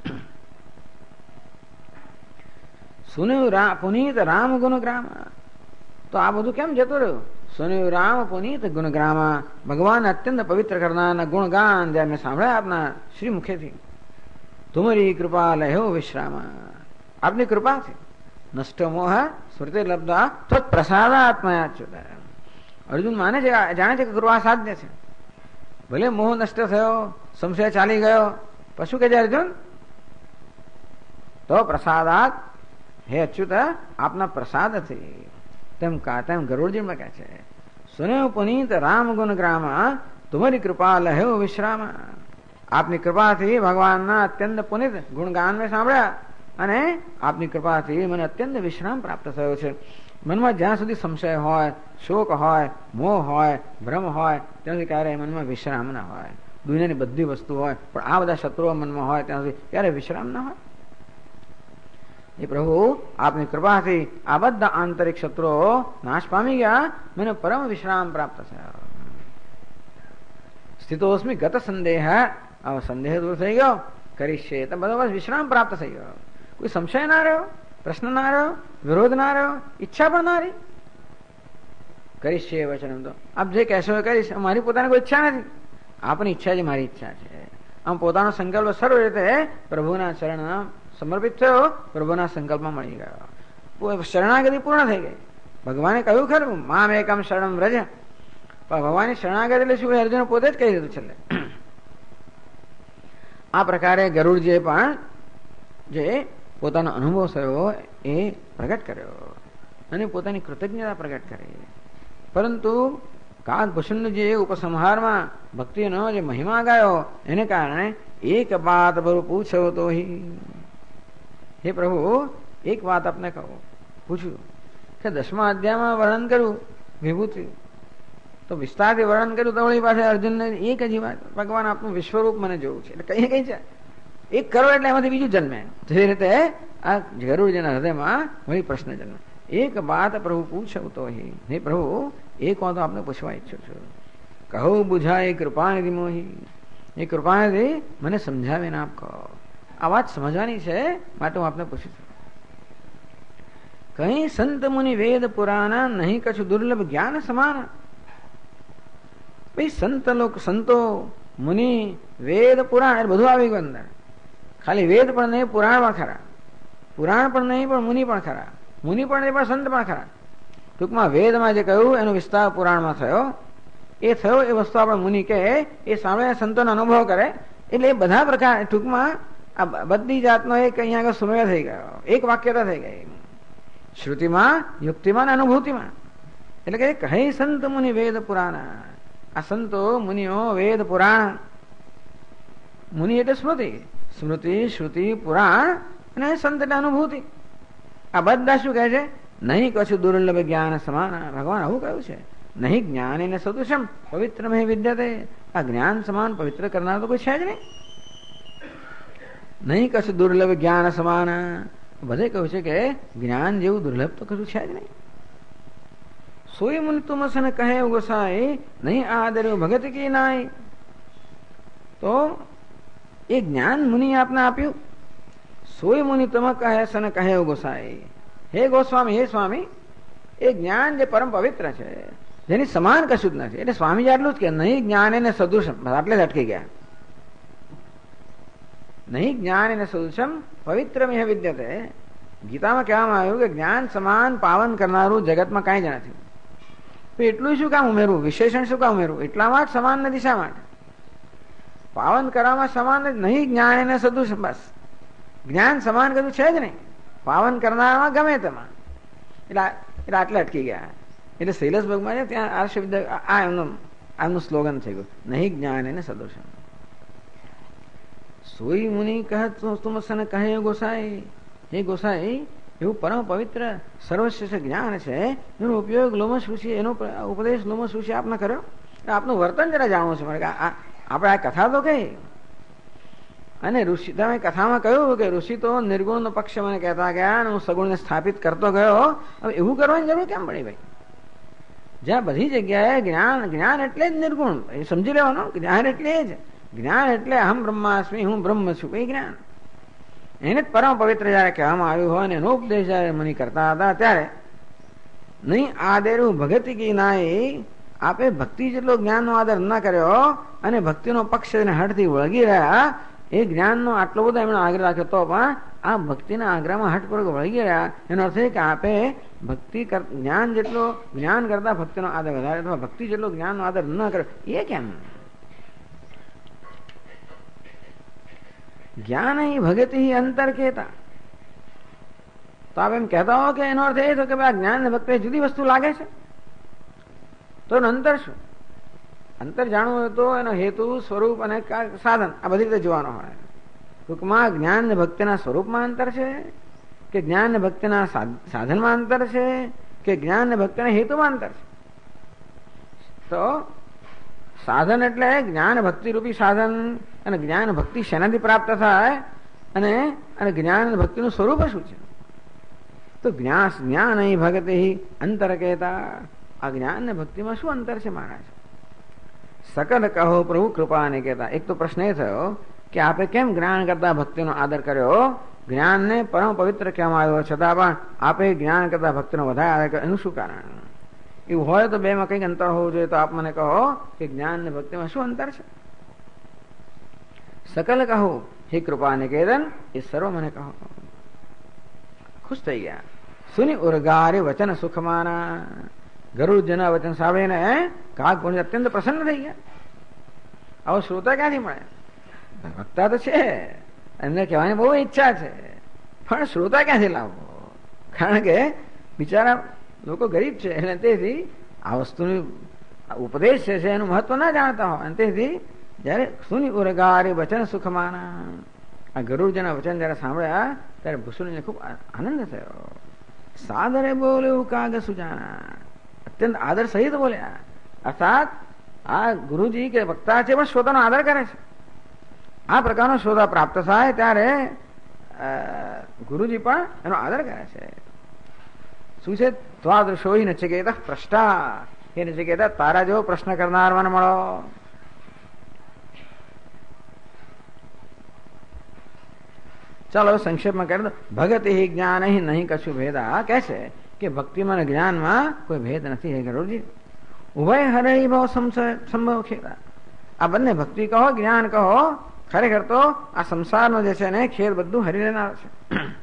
સુન્યું પુનીત રામ ગુણગ્રામ. તો આ બધું કેમ જતું રહ્યું? સુન્યું રામ પુનીત ગુણગ્રામ, ભગવાન અત્યંત પવિત્ર કરનાર ગુણગાન જે મેં સાંભળ્યા આપના શ્રી મુખેથી. તુમરી કૃપા લહ્યો વિશ્રામ. આપની કૃપાથી નષ્ટ મોહ સ્મૃતિ લબ્ધા તત્ પ્રસાદાત્મયાચ્યુત. અર્જુન માને છે, જાણે છે કે કૃપા સાધ્ય છે. ભલે મોહ નષ્ટ થયો, સંશય ચાલી ગયો, પશુ કે છે અર્જુન તો પ્રસાદાત, હે અચ્યુત આપના પ્રસાદથી. તેમ ગરુડજી કહે છે સુન્યો પુનીત રામ ગુણગ્રામ, તુમરી કૃપા લહ્યો વિશ્રામ. આપની કૃપાથી ભગવાનના અત્યંત પુનિત ગુણગાન મેં સાંભળ્યા અને આપની કૃપાથી મને અત્યંત વિશ્રામ પ્રાપ્ત થયો છે. મનમાં જ્યાં સુધી સંશય હોય, શોક હોય, મોહ હોય, ભ્રમ હોય ત્યાં સુધી ક્યારેય મનમાં વિશ્રામ ના હોય. દુનિયાની બધી વસ્તુ હોય પણ આ બધા શત્રુઓ મનમાં હોય ત્યાં સુધી ત્યારે વિશ્રામ ના હોય. એ પ્રભુ આપની કૃપાથી આ બધા આંતરિક શત્રુઓ નાશ પામી ગયા, મને પરમ વિશ્રામ પ્રાપ્ત થયો. સ્થિતોસ્મિ ગત સંદેહ, આવો સંદેહ દૂર થઈ ગયો. કરીશે તો બધો બસ વિશ્રામ પ્રાપ્ત થઈ ગયો. કોઈ સંશય ના રહ્યો, પ્રશ્ન ના રહ્યો, વિરોધ ના રહ્યો, ઈચ્છા પણ ના રહી. કરીશ એ વચન તો આપ જે કહેશો એ કરીશ. મારી પોતાની કોઈ ઈચ્છા નથી, આપની ઈચ્છા જ મારી ઈચ્છા છે. આમ પોતાનો સંકલ્પ સર્વ રીતે પ્રભુના ચરણ સમર્પિત થયો, પ્રભુના સંકલ્પમાં મળી ગયો. શરણાગતિ પૂર્ણ થઈ ગઈ. ભગવાને કહ્યું ખરું, મામ એકમ શરણમ વ્રજ. પણ ભગવાનની શરણાગતિ એટલે શું અર્જુન પોતે જ કહી દીધું છેલ્લે. આ પ્રકારે ગરુડજીએ પણ જે પોતાનો અનુભવ થયો એ પ્રગટ કર્યો અને પોતાની કૃતજ્ઞતા પ્રગટ કરી. પરંતુ કાગભૂષણજીએ ઉપસંહારમાં ભક્તિનો જે મહિમા ગાયો એને કારણે એક વાત પ્રભુ પૂછ્યો તો હે પ્રભુ, એક વાત આપને કહો, પૂછ્યું કે 10મા અધ્યાયમાં વર્ણન કર્યું વિભૂતિ, તો વિસ્તારથી વર્ણન કર્યું તો વળી પાસે અર્જુનને એક જ વાત, ભગવાન આપનું વિશ્વરૂપ મને જોવું છે. એટલે કઈ છે એક કરો એટલે એમાંથી બીજું જન્મે. જે રીતે આ ગરુડજીના હૃદયમાં વળી પ્રશ્ન જન્મે. એક વાત પ્રભુ પૂછો તો હે પ્રભુ, એક વાત આપને પૂછવા ઈચ્છું છું. કહો બુઝાય કૃપાનિધિ મોહી, એ કૃપાનિધિ મને સમજાવીને આપ કહો. આ વાત સમજવાની છે માટે હું આપને પૂછું છું. કઈ સંત મુનિ વેદ પુરાણા નહીં કશું દુર્લભ જ્ઞાન સમાન. ભાઈ સંતો મુનિ વેદ પુરાણ એ બધું આવી ગયું અંદર. ખાલી વેદ પણ નહીં, પુરાણ પણ ખરા. પુરાણ પણ નહીં પણ મુનિ પણ ખરા. મુનિ પણ નહીં પણ સંત પણ ખરા. ટૂંકમાં વેદમાં જે કહ્યું એનો વિસ્તાર પુરાણમાં થયો. એ થયો એ વસ્તુ આપણે મુનિ કહે, એ સામે સંતોનો અનુભવ કરે. એટલે એ બધા પ્રકાર ટૂંકમાં આ બધી જાતનો એક અહીંયા આગળ સુમેળ થઈ ગયો, એક વાક્યતા થઈ ગઈ શ્રુતિમાં, યુક્તિમાં, અનુભૂતિમાં. એટલે કે કહે સંત મુનિ વેદ પુરાણ. આ સંતો મુનિઓ વેદ પુરાણ, મુનિ એટલે સ્મૃતિ, સ્મૃતિ શ્રુતિ પુરાણ અને સંત એટલે અનુભૂતિ. આ બધા શું કહે છે? નહીં કશું દુર્લભ જ્ઞાન સમાન. ભગવાન આવું કહ્યું છે, નહીં જ્ઞાન એને સદૃશમ પવિત્ર મેં વિદ્યતે. આ જ્ઞાન સમાન પવિત્ર કરનાર તો કોઈ છે જ નહીં. નહીં કશું દુર્લભ જ્ઞાન સમાન. બધે કહ્યું છે કે જ્ઞાન જેવું દુર્લભ તો કશું છે જ નહીં. સોય મુનિ તુમ સન કહે ગોસાઈ, નહીં આદર્યો ભગત કી નાય. તો એ જ્ઞાન મુનિ આપને આપ્યું. સોય મુનિ તુમ કહે સન કહે ગોસાઈ, હે ગોસ્વામી, હે સ્વામી, એ જ્ઞાન જે પરમ પવિત્ર છે, જેની સમાન કશું જ નથી. એટલે સ્વામીજી આટલું જ કે નહીં જ્ઞાન એને સદૃશમ, આટલે જ અટકી ગયા. નહીં જ્ઞાન એને સદૃશમ પવિત્ર મેહ વિદ્યતે. ગીતામાં કહેવામાં આવ્યું કે જ્ઞાન સમાન પાવન કરનારું જગતમાં કાંઈ જ નથી. તો એટલું શું કામ ઉમેરવું, વિશેષણ શું કામ ઉમેરવું? એટલામાં જ સમાન નથી. શા માટે? પાવન કરવામાં સમાન જ નહીં. જ્ઞાન એને સદૃશમ, બસ જ્ઞાન સમાન કશું છે જ નહીં. પાવન કરનારમાં ગમે તેમાં. એટલે આટલે અટકી ગયા. એટલે શૈલેષ ભગવાન ત્યાં આ શબ્દ આ એમનું સ્લોગન થઈ ગયું, નહીં જ્ઞાન એને સદૃશમ. સોઈ મુનિ કહે તુમ સન કહે ગોસાઈ, હે ગોસાઈ, એવું પરમ પવિત્ર સર્વશ્રેષ્ઠ જ્ઞાન છે, એનો ઉપયોગ લોમસ ઋષિ, એનો ઉપદેશ લોમસ ઋષિ આપને કર્યો. આપનું વર્તન જરા જાણવું છે મારે. આપણે આ કથા તો કહી, અને ઋષિ તમે કથામાં કહ્યું કે ઋષિ તો નિર્ગુણનો પક્ષ મને કહેતા ગયા અને હું સગુણને સ્થાપિત કરતો ગયો. હવે એવું કરવાની જરૂર કેમ પડી ભાઈ? જ્યાં બધી જગ્યાએ જ્ઞાન એટલે જ નિર્ગુણ, એ સમજી લેવાનું. જ્ઞાન એટલે જ જ્ઞાન એટલે અહમ બ્રહ્માસ્મિ, હું બ્રહ્મ છું, એ જ્ઞાન. એને જ પરમ પવિત્ર જયારે કહેવામાં આવ્યું હોય અને એનો ઉપદેશ જયારે મુનિ કરતા હતા ત્યારે નહીં આદેરું ભગતિ કી નાય. આપે ભક્તિ જેટલો જ્ઞાનનો આદર ન કર્યો અને ભક્તિનો પક્ષ એને હઠથી વળગી રહ્યા. એ જ્ઞાનનો આટલો બધો એમણે આગ્રહ રાખ્યો તો પણ આ ભક્તિના આગ્રહમાં હઠપૂર્વક વળગી રહ્યા. એનો અર્થ એ કે આપે ભક્તિ જ્ઞાન જેટલો જ્ઞાન કરતા ભક્તિનો આદર વધારે, અથવા ભક્તિ જેટલો જ્ઞાનનો આદર ન કર્યો. એ કેમ? જ્ઞાન ભગતિ અંતર કહેતા. તો આપ એમ કહેતા હો કે એનો અર્થ એ થયો કે આ જ્ઞાન ને ભક્તિ જુદી વસ્તુ લાગે છે, તો એનું અંતર શું? અંતર જાણવું હોય તો એનો હેતુ, સ્વરૂપ અને સાધન આ બધી રીતે જોવાનો હોય. ટૂંકમાં જ્ઞાન ને ભક્તિના સ્વરૂપમાં અંતર છે, કે જ્ઞાન ને ભક્તિના સાધનમાં અંતર છે, કે જ્ઞાન ને ભક્તિના હેતુમાં અંતર છે? તો સાધન એટલે જ્ઞાન ભક્તિ રૂપી સાધન. અને જ્ઞાન ભક્તિ શેનાથી પ્રાપ્ત થાય અને જ્ઞાન ભક્તિનું સ્વરૂપ શું છે? તો જ્ઞાન ભગતિ અંતર કહેતા. આ જ્ઞાન ને ભક્તિમાં શું અંતર છે મહારાજ? સકલ કહો પ્રભુ કૃપા ને કહેતા. એક તો પ્રશ્ન એ થયો કે આપે કેમ જ્ઞાન કરતા ભક્તિનો આદર કર્યો? જ્ઞાનને પરમ પવિત્ર કહેવામાં આવ્યો છતાં પણ આપે જ્ઞાન કરતા ભક્તિનો વધારે આદર કર્યો, એનું શું કારણ? એવું હોય તો બેમાં કંઈક અંતર હોવું જોઈએ. તો આપ મને કહો કે જ્ઞાન ને ભક્તિમાં શું અંતર છે? સકલ કહો હે કૃપા નિકેતન, એ સર્વ મને કહો. ખુશ થઈ ગયા. સુની ઉર્ગારે વચન સુખમાના. ગરુડજીના વચન સાંભળીને કાગપુણી અત્યંત પ્રસન્ન થઈ ગયા. આવો શ્રોતા ક્યાંથી મળે? વક્તા તો છે, એમને કહેવાની બહુ ઈચ્છા છે, પણ શ્રોતા ક્યાંથી લાવવો? કારણ કે બિચારા લોકો ગરીબ છે, એટલે તેથી આ વસ્તુની ઉપદેશ છે એનું મહત્વ ના જાણતા હોય. અને તેથી જયારે સુની ઉર્ગારે વચન સુખમાના, આ ગરુડજીના વચન જયારે સાંભળ્યા ત્યારે ભૂષુણીને ખૂબ આનંદ થયો. સાદરે બોલ્યું કાગ સુજાના, અત્યંત આદર સહિત બોલ્યા. અર્થાત આ ગુરુજી કે વક્તા છે પણ શ્રોતાનો આદર કરે છે. આ પ્રકારનો શ્રોતા પ્રાપ્ત થાય ત્યારે ગુરુજી પણ એનો આદર કરે છે. શું છે? દ્વાદૃશો હિ નચિકેતઃ પ્રશ્ના. હે નચિકેતા, તારા જેવો પ્રશ્ન કરનાર મને મળો. ચાલો સંક્ષેપમાં કરી દો. ભગતિ જ્ઞાન નહીં કશું ભેદા. કહે છે કે ભક્તિમાં જ્ઞાનમાં કોઈ ભેદ નથી. હે ગરુડજી, ઉભય હરે ભાવ સંભવ ખેદા. આ બંને ભક્તિ કહો જ્ઞાન કહો, ખરેખર તો આ સંસારનો જે છે ને ખેદ બધું હરી લેનાર છે.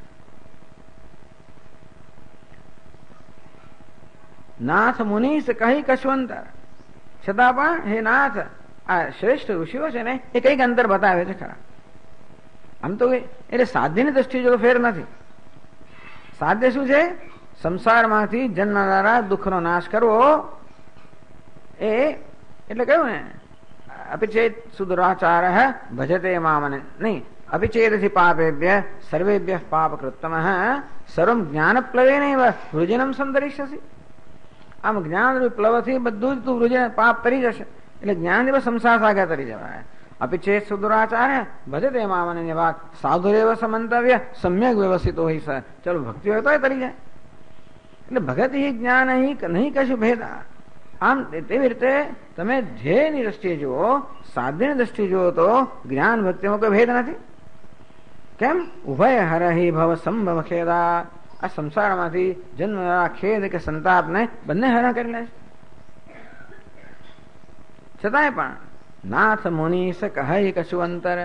નાથ મુનિસ કહી કશું છતાં પણ હે નાથ, આ શ્રેષ્ઠ ઋષિઓ છે ને એ કઈક અંતર બતાવે છે ખરા. આમ તો એટલે સાધ્યની દ્રષ્ટિએ જો ફેર નથી. સાધ્ય શું છે? સંસારમાંથી જન્મનારા દુઃખનો નાશ કરવો. એ એટલે કહ્યું ને, અપિચેત સુદુરાચાર ભજતે મામને નહીં, અપિચેદથી પાપેભ્ય સર્વેભ્ય પાપકૃત્તમ સર્વમ જ્ઞાનપ્લવે નૈવ વૃજનમ સંતરિષ્યસી. આમ જ્ઞાન પ્લવથી બધું જ તું વૃજન પાપ તરી જશે. એટલે જ્ઞાન દિવસ સંસાર સાગર તરી જવાય. અપિચેત સુદુરાચાર ભજતે મામને વાત સાધુરેવ સમંતવ્ય સમ્યક વ્યવસ્થિત હોય સર. ચલો ભક્તિ હોય તો તરી જાય. એટલે ભગત જ્ઞાન નહીં કશું ભેદા. આમ તેવી રીતે તમે ધ્યેયની દ્રષ્ટિએ જુઓ, સાધ્યની દ્રષ્ટિએ જુઓ તો જ્ઞાન ભક્તિમાં કોઈ ભેદ નથી. કેમ? ઉભય હરહિ ભવ સંભવ ખેદા. આ સંસારમાંથી જન્મ ખેદ કે સંતાપને બંને હરણ કરી લે છે. છતાંય પણ નાથ મુનિસ કહે કશું અંતર.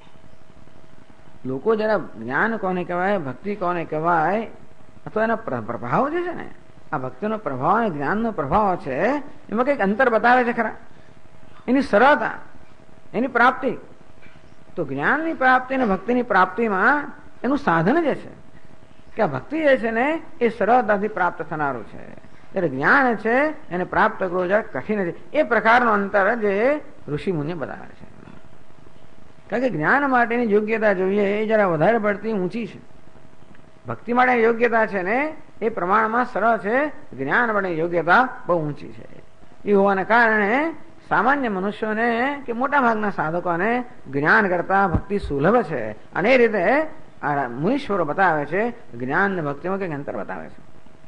લોકો જરા જ્ઞાન કોને કહેવાય, ભક્તિ કોને કહેવાય, અથવા એનો પ્રભાવ જે છે ને, આ ભક્તિનો પ્રભાવ અને જ્ઞાનનો પ્રભાવ છે, એમાં કઈક અંતર બતાવે છે ખરા. એની સરળતા, એની પ્રાપ્તિ. તો જ્ઞાનની પ્રાપ્તિ અને ભક્તિની પ્રાપ્તિમાં એનું સાધન જે છે કે આ ભક્તિ જે છે ને એ સરળતાથી પ્રાપ્ત થનારું છે. ત્યારે જ્ઞાન છે એને પ્રાપ્ત કરવું જરા કઠિન છે. એ પ્રકારનો અંતર જે ઋષિ મુનિ બતાવે છે. કારણ કે જ્ઞાન માટેની યોગ્યતા જોઈએ એ જરા વધારે પડતી ઊંચી છે. ભક્તિ માટેની યોગ્યતા છે ને એ પ્રમાણમાં સરળ છે, જ્ઞાન માટેની યોગ્યતા બહુ ઊંચી છે. એ હોવાના કારણે સામાન્ય મનુષ્યોને કે મોટા ભાગના સાધકોને જ્ઞાન કરતા ભક્તિ સુલભ છે. અને એ રીતે આ મુનીશ્વરો બતાવે છે જ્ઞાન ને ભક્તિમાં કંઈક અંતર બતાવે છે.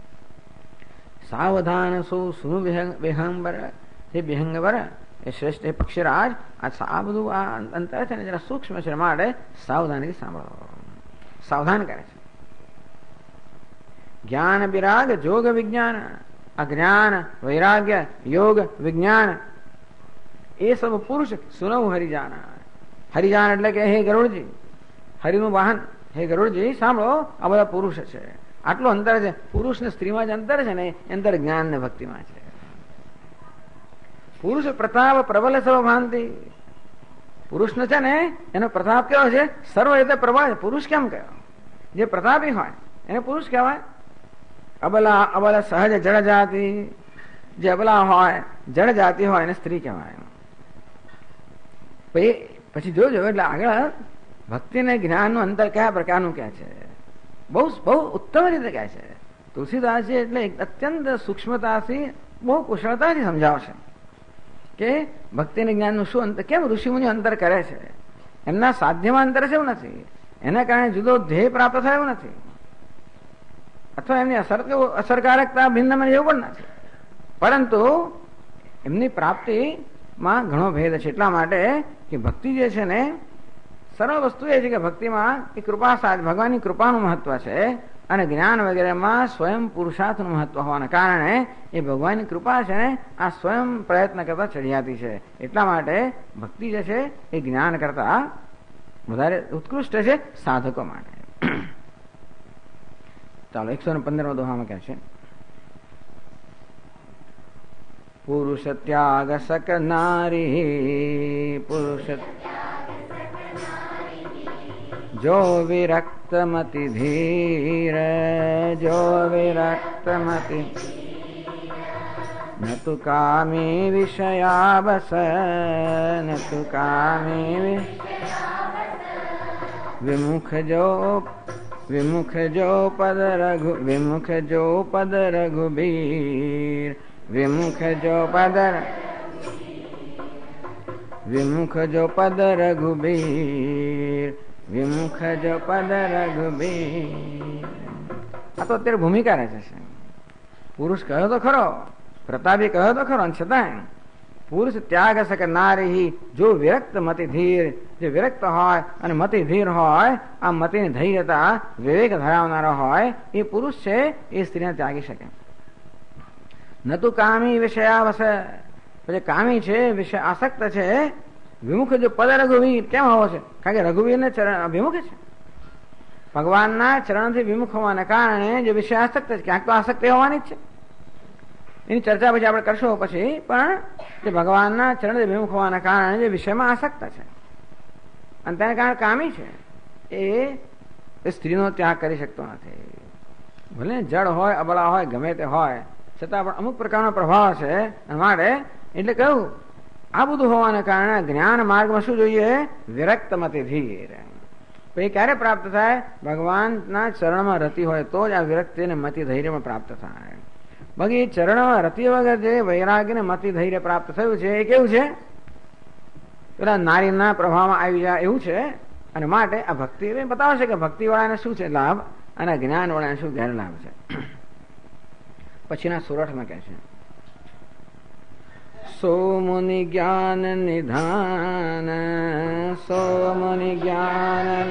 સાવધાન સુનું વિહંબર, હે વિહંગબર, એ શ્રેષ્ઠ એ પક્ષીરાજ, આ બધું આ અંતર છે ને જરા સૂક્ષ્મ છે માટે સાવધાનીથી સાંભળો. સાવધાન કરે છે. જ્ઞાન વિરાગ જોગ વિજ્ઞાન. આ જ્ઞાન વૈરાગ્ય યોગ વિજ્ઞાન એ સબ પુરુષ સુનવ હરિજાના. હરિજાન એટલે કે હે ગરુડજી, હરિનું વાહન હે ગરુડજી સાંભળો, આ બધા પુરુષ છે. આટલું અંતર છે. પુરુષ ને સ્ત્રીમાં જે અંતર છે ને એ અંતર જ્ઞાન ને ભક્તિમાં છે. પુરુષ પ્રતાપ પ્રબલ સર્વ ભાંતિ. પુરુષ ને છે ને એનો પ્રતાપ કેવો છે? સર્વ રીતે પ્રબળ. પુરુષ કેમ કહેવાય? જે પ્રતાપી હોય એને પુરુષ કહેવાય. અબલા અબલા સહજ જળ જાતિ. જે અબલા હોય જળ જાતિ હોય એને સ્ત્રી કહેવાય. પછી જોજો એટલે આગળ ભક્તિ અને જ્ઞાનનું અંતર કયા પ્રકારનું કહે છે, બહુ બહુ ઉત્તમ રીતે કહે છે. તુલસીદાસજી એટલે અત્યંત સૂક્ષ્મતાથી બહુ કુશળતાથી સમજાવશે. કે ભક્તિ અને જ્ઞાનનું શું અંતર, કેમ ઋષિમુનિ અંતર કરે છે? એમના સાધ્યમાં અંતર છે એવું નથી, એના કારણે જુદો ધ્યેય પ્રાપ્ત થાય એવું નથી, અથવા એમની અસરકારકતા ભિન્ન એવું પણ નથી, પરંતુ એમની પ્રાપ્તિમાં ઘણો ભેદ છે. એટલા માટે કે ભક્તિ જે છે ને, સરળ વસ્તુ એ છે કે ભક્તિમાં એ કૃપા, ભગવાનની કૃપાનું મહત્વ છે, અને જ્ઞાન વગેરેમાં સ્વયં પુરુષાર્થનું મહત્વ હોવાના કારણે એ ભગવાનની કૃપા છે ને આ સ્વયં પ્રયત્ન કરતા ચડિયાતી છે. એટલા માટે ભક્તિ જે છે એ જ્ઞાન કરતા વધારે ઉત્કૃષ્ટ છે સાધકો માટે. ચાલો 115 દોહામાં કહે છે, પુરુષ ત્યાગ સક નારી, પુરુષ જો વિરક્ત મતિ ધીર, જો વિરક્ત મતિ ન તુ કામી વિષયા બસ, ન તુ કામી વિમુખ જો પદ રઘુ, વિમુખ જો પદ રઘુબીર, વિમુખ જો પદ, વિમુખ જો પદ રઘુબીર, વિમુખ જો પદ રઘુબીર. આ તો અત્યારે ભૂમિકા રહે છે. પુરુષ કહ્યો તો ખરો, પ્રતાપી કહ્યો તો ખરો, છતાં પુરુષ ત્યાગ સક નારી, જો વિરક્ત મતિ ધીર, જે વિરક્ત હોય અને મતિ ધીર હોય, આ મતિની ધૈર્યતા વિવેક ધરાવનારો હોય, એ પુરુષ છે, એ સ્ત્રીને ત્યાગી શકે. નતું કામી વિષયાવસ, પછી કામી છે, વિષય આસક્ત છે, વિમુખ જો પદ રઘુવીર, કેમ હોવો છે? કારણ કે રઘુવીરને ચરણ વિમુખ છે, ભગવાનના ચરણથી વિમુખ હોવાના કારણે જે વિષય આસક્ત છે, ક્યાંક તો આસક્તિ હોવાની જ છે. એની ચર્ચા પછી આપણે કરશું પછી, પણ જે ભગવાનના ચરણથી વિમુખ હોવાના કારણે જે વિષયમાં આસક્ત છે અને તેને કારણે કામી છે, એ સ્ત્રીનો ત્યાગ કરી શકતો નથી. ભલે જળ હોય, અબળા હોય, ગમે તે હોય, છતાં પણ અમુક પ્રકારનો પ્રભાવ છે. માટે એટલે કહ્યું, આ બધું હોવાના કારણે જ્ઞાન માર્ગમાં શું જોઈએ? વિરક્ત મતિ ધીર. એ ક્યારે પ્રાપ્ત થાય? ભગવાનના ચરણમાં રતિ હોય તો જ આ વિરક્તિ અને મતિ ધૈર્યમાં પ્રાપ્ત થાય. બાકી ચરણમાં રતિ વગર જે વૈરાગ્ય ને મતિ ધૈર્ય પ્રાપ્ત થયું છે એ કેવું છે? પેલા નારીના પ્રભાવમાં આવી જાય એવું છે. અને માટે આ ભક્તિ બતાવે છે કે ભક્તિ વાળાને શું છે લાભ અને જ્ઞાન વાળાને શું ગેરલાભ છે. પછીના સુરઠમાં કહે છે, સો મુનિ જ્ઞાન નિધાન, સો મુનિ જ્ઞાન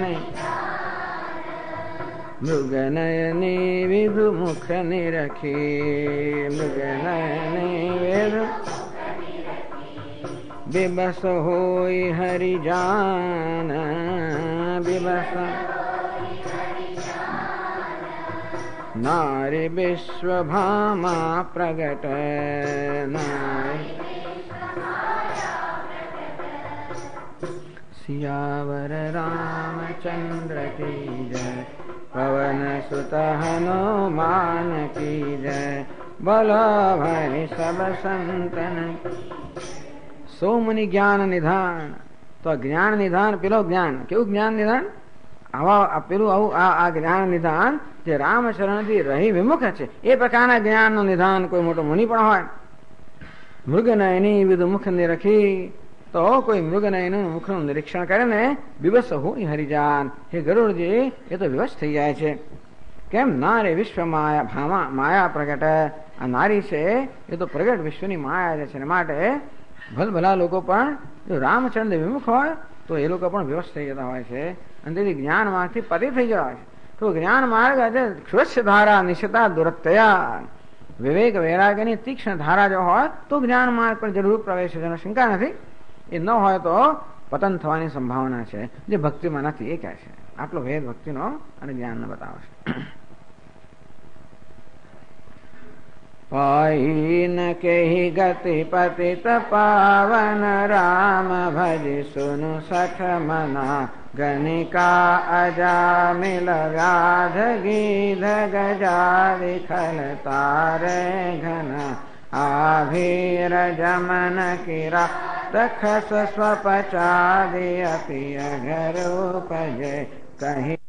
મૃગનયની વિધુ મુખ નિરખી, મૃગનયની વિધુ બિબસ હોય હરિજાન, બિબસ નારી વિશ્વભામા પ્રગટ, નારી સિયાવર રામચંદ્ર કી જય, પવન સુત હનુમાન કી જય, બોલો ભાઈ સબ સંતન. સો મુનિ જ્ઞાન નિધાન, તો જ્ઞાન નિધાન, પેલો જ્ઞાન કેવું જ્ઞાન નિધાન? આવા પેલું આવું આ જ્ઞાન નિધાન જે રામચરણથી રહી વિમુખ છે, એ પ્રકારના જ્ઞાનનું નિધાન કોઈ મોટો મુનિ પણ હોય. મૃગનયની વિધ મુખ નિરખી, તો કોઈ મૃગનયનું મુખનું નિરીક્ષણ કરે ને, વિવશ હોય હરિજાન, હે ગરુડજી એ તો વિવશ થઈ જાય છે. કેમ? નારી વિશ્વ માયા, ભામા માયા પ્રગટ, આ નારી છે એ તો પ્રગટ વિશ્વની માયા છે. માટે ભલભલા લોકો પણ જો રામચંદ્ર વિમુખ હોય તો એ લોકો પણ વિવશ થઈ જતા હોય છે, અને તેથી જ્ઞાન માર્ગથી પતિ થઈ જતા હોય છે. તો જ્ઞાન માર્ગ સ્વચ્છ ધારા નિશતા દુરત્તયા, વિવેક વૈરાગ્યની તીક્ષ્ણ ધારા જો હોય તો જ્ઞાન માર્ગ પર જરૂર પ્રવેશ છે, શંકા નથી. એ ન હોય તો પતન થવાની સંભાવના છે, જે ભક્તિમાં નથી. એ કહે છે આટલો ભેદ ભક્તિનો અને જ્ઞાનનો બતાવે છે. પાઈ ન કેહી ગતિ પતિત પાવન, રામ ભજ સુનુ સઠ મના, ગણિકા અજામિલ વ્યાધ ગીધ ગજા વિખલ તારે ઘન, આભીર જમન કિરા તખસ સ્વપચાદિ અપિય ઘરૂપજય કહી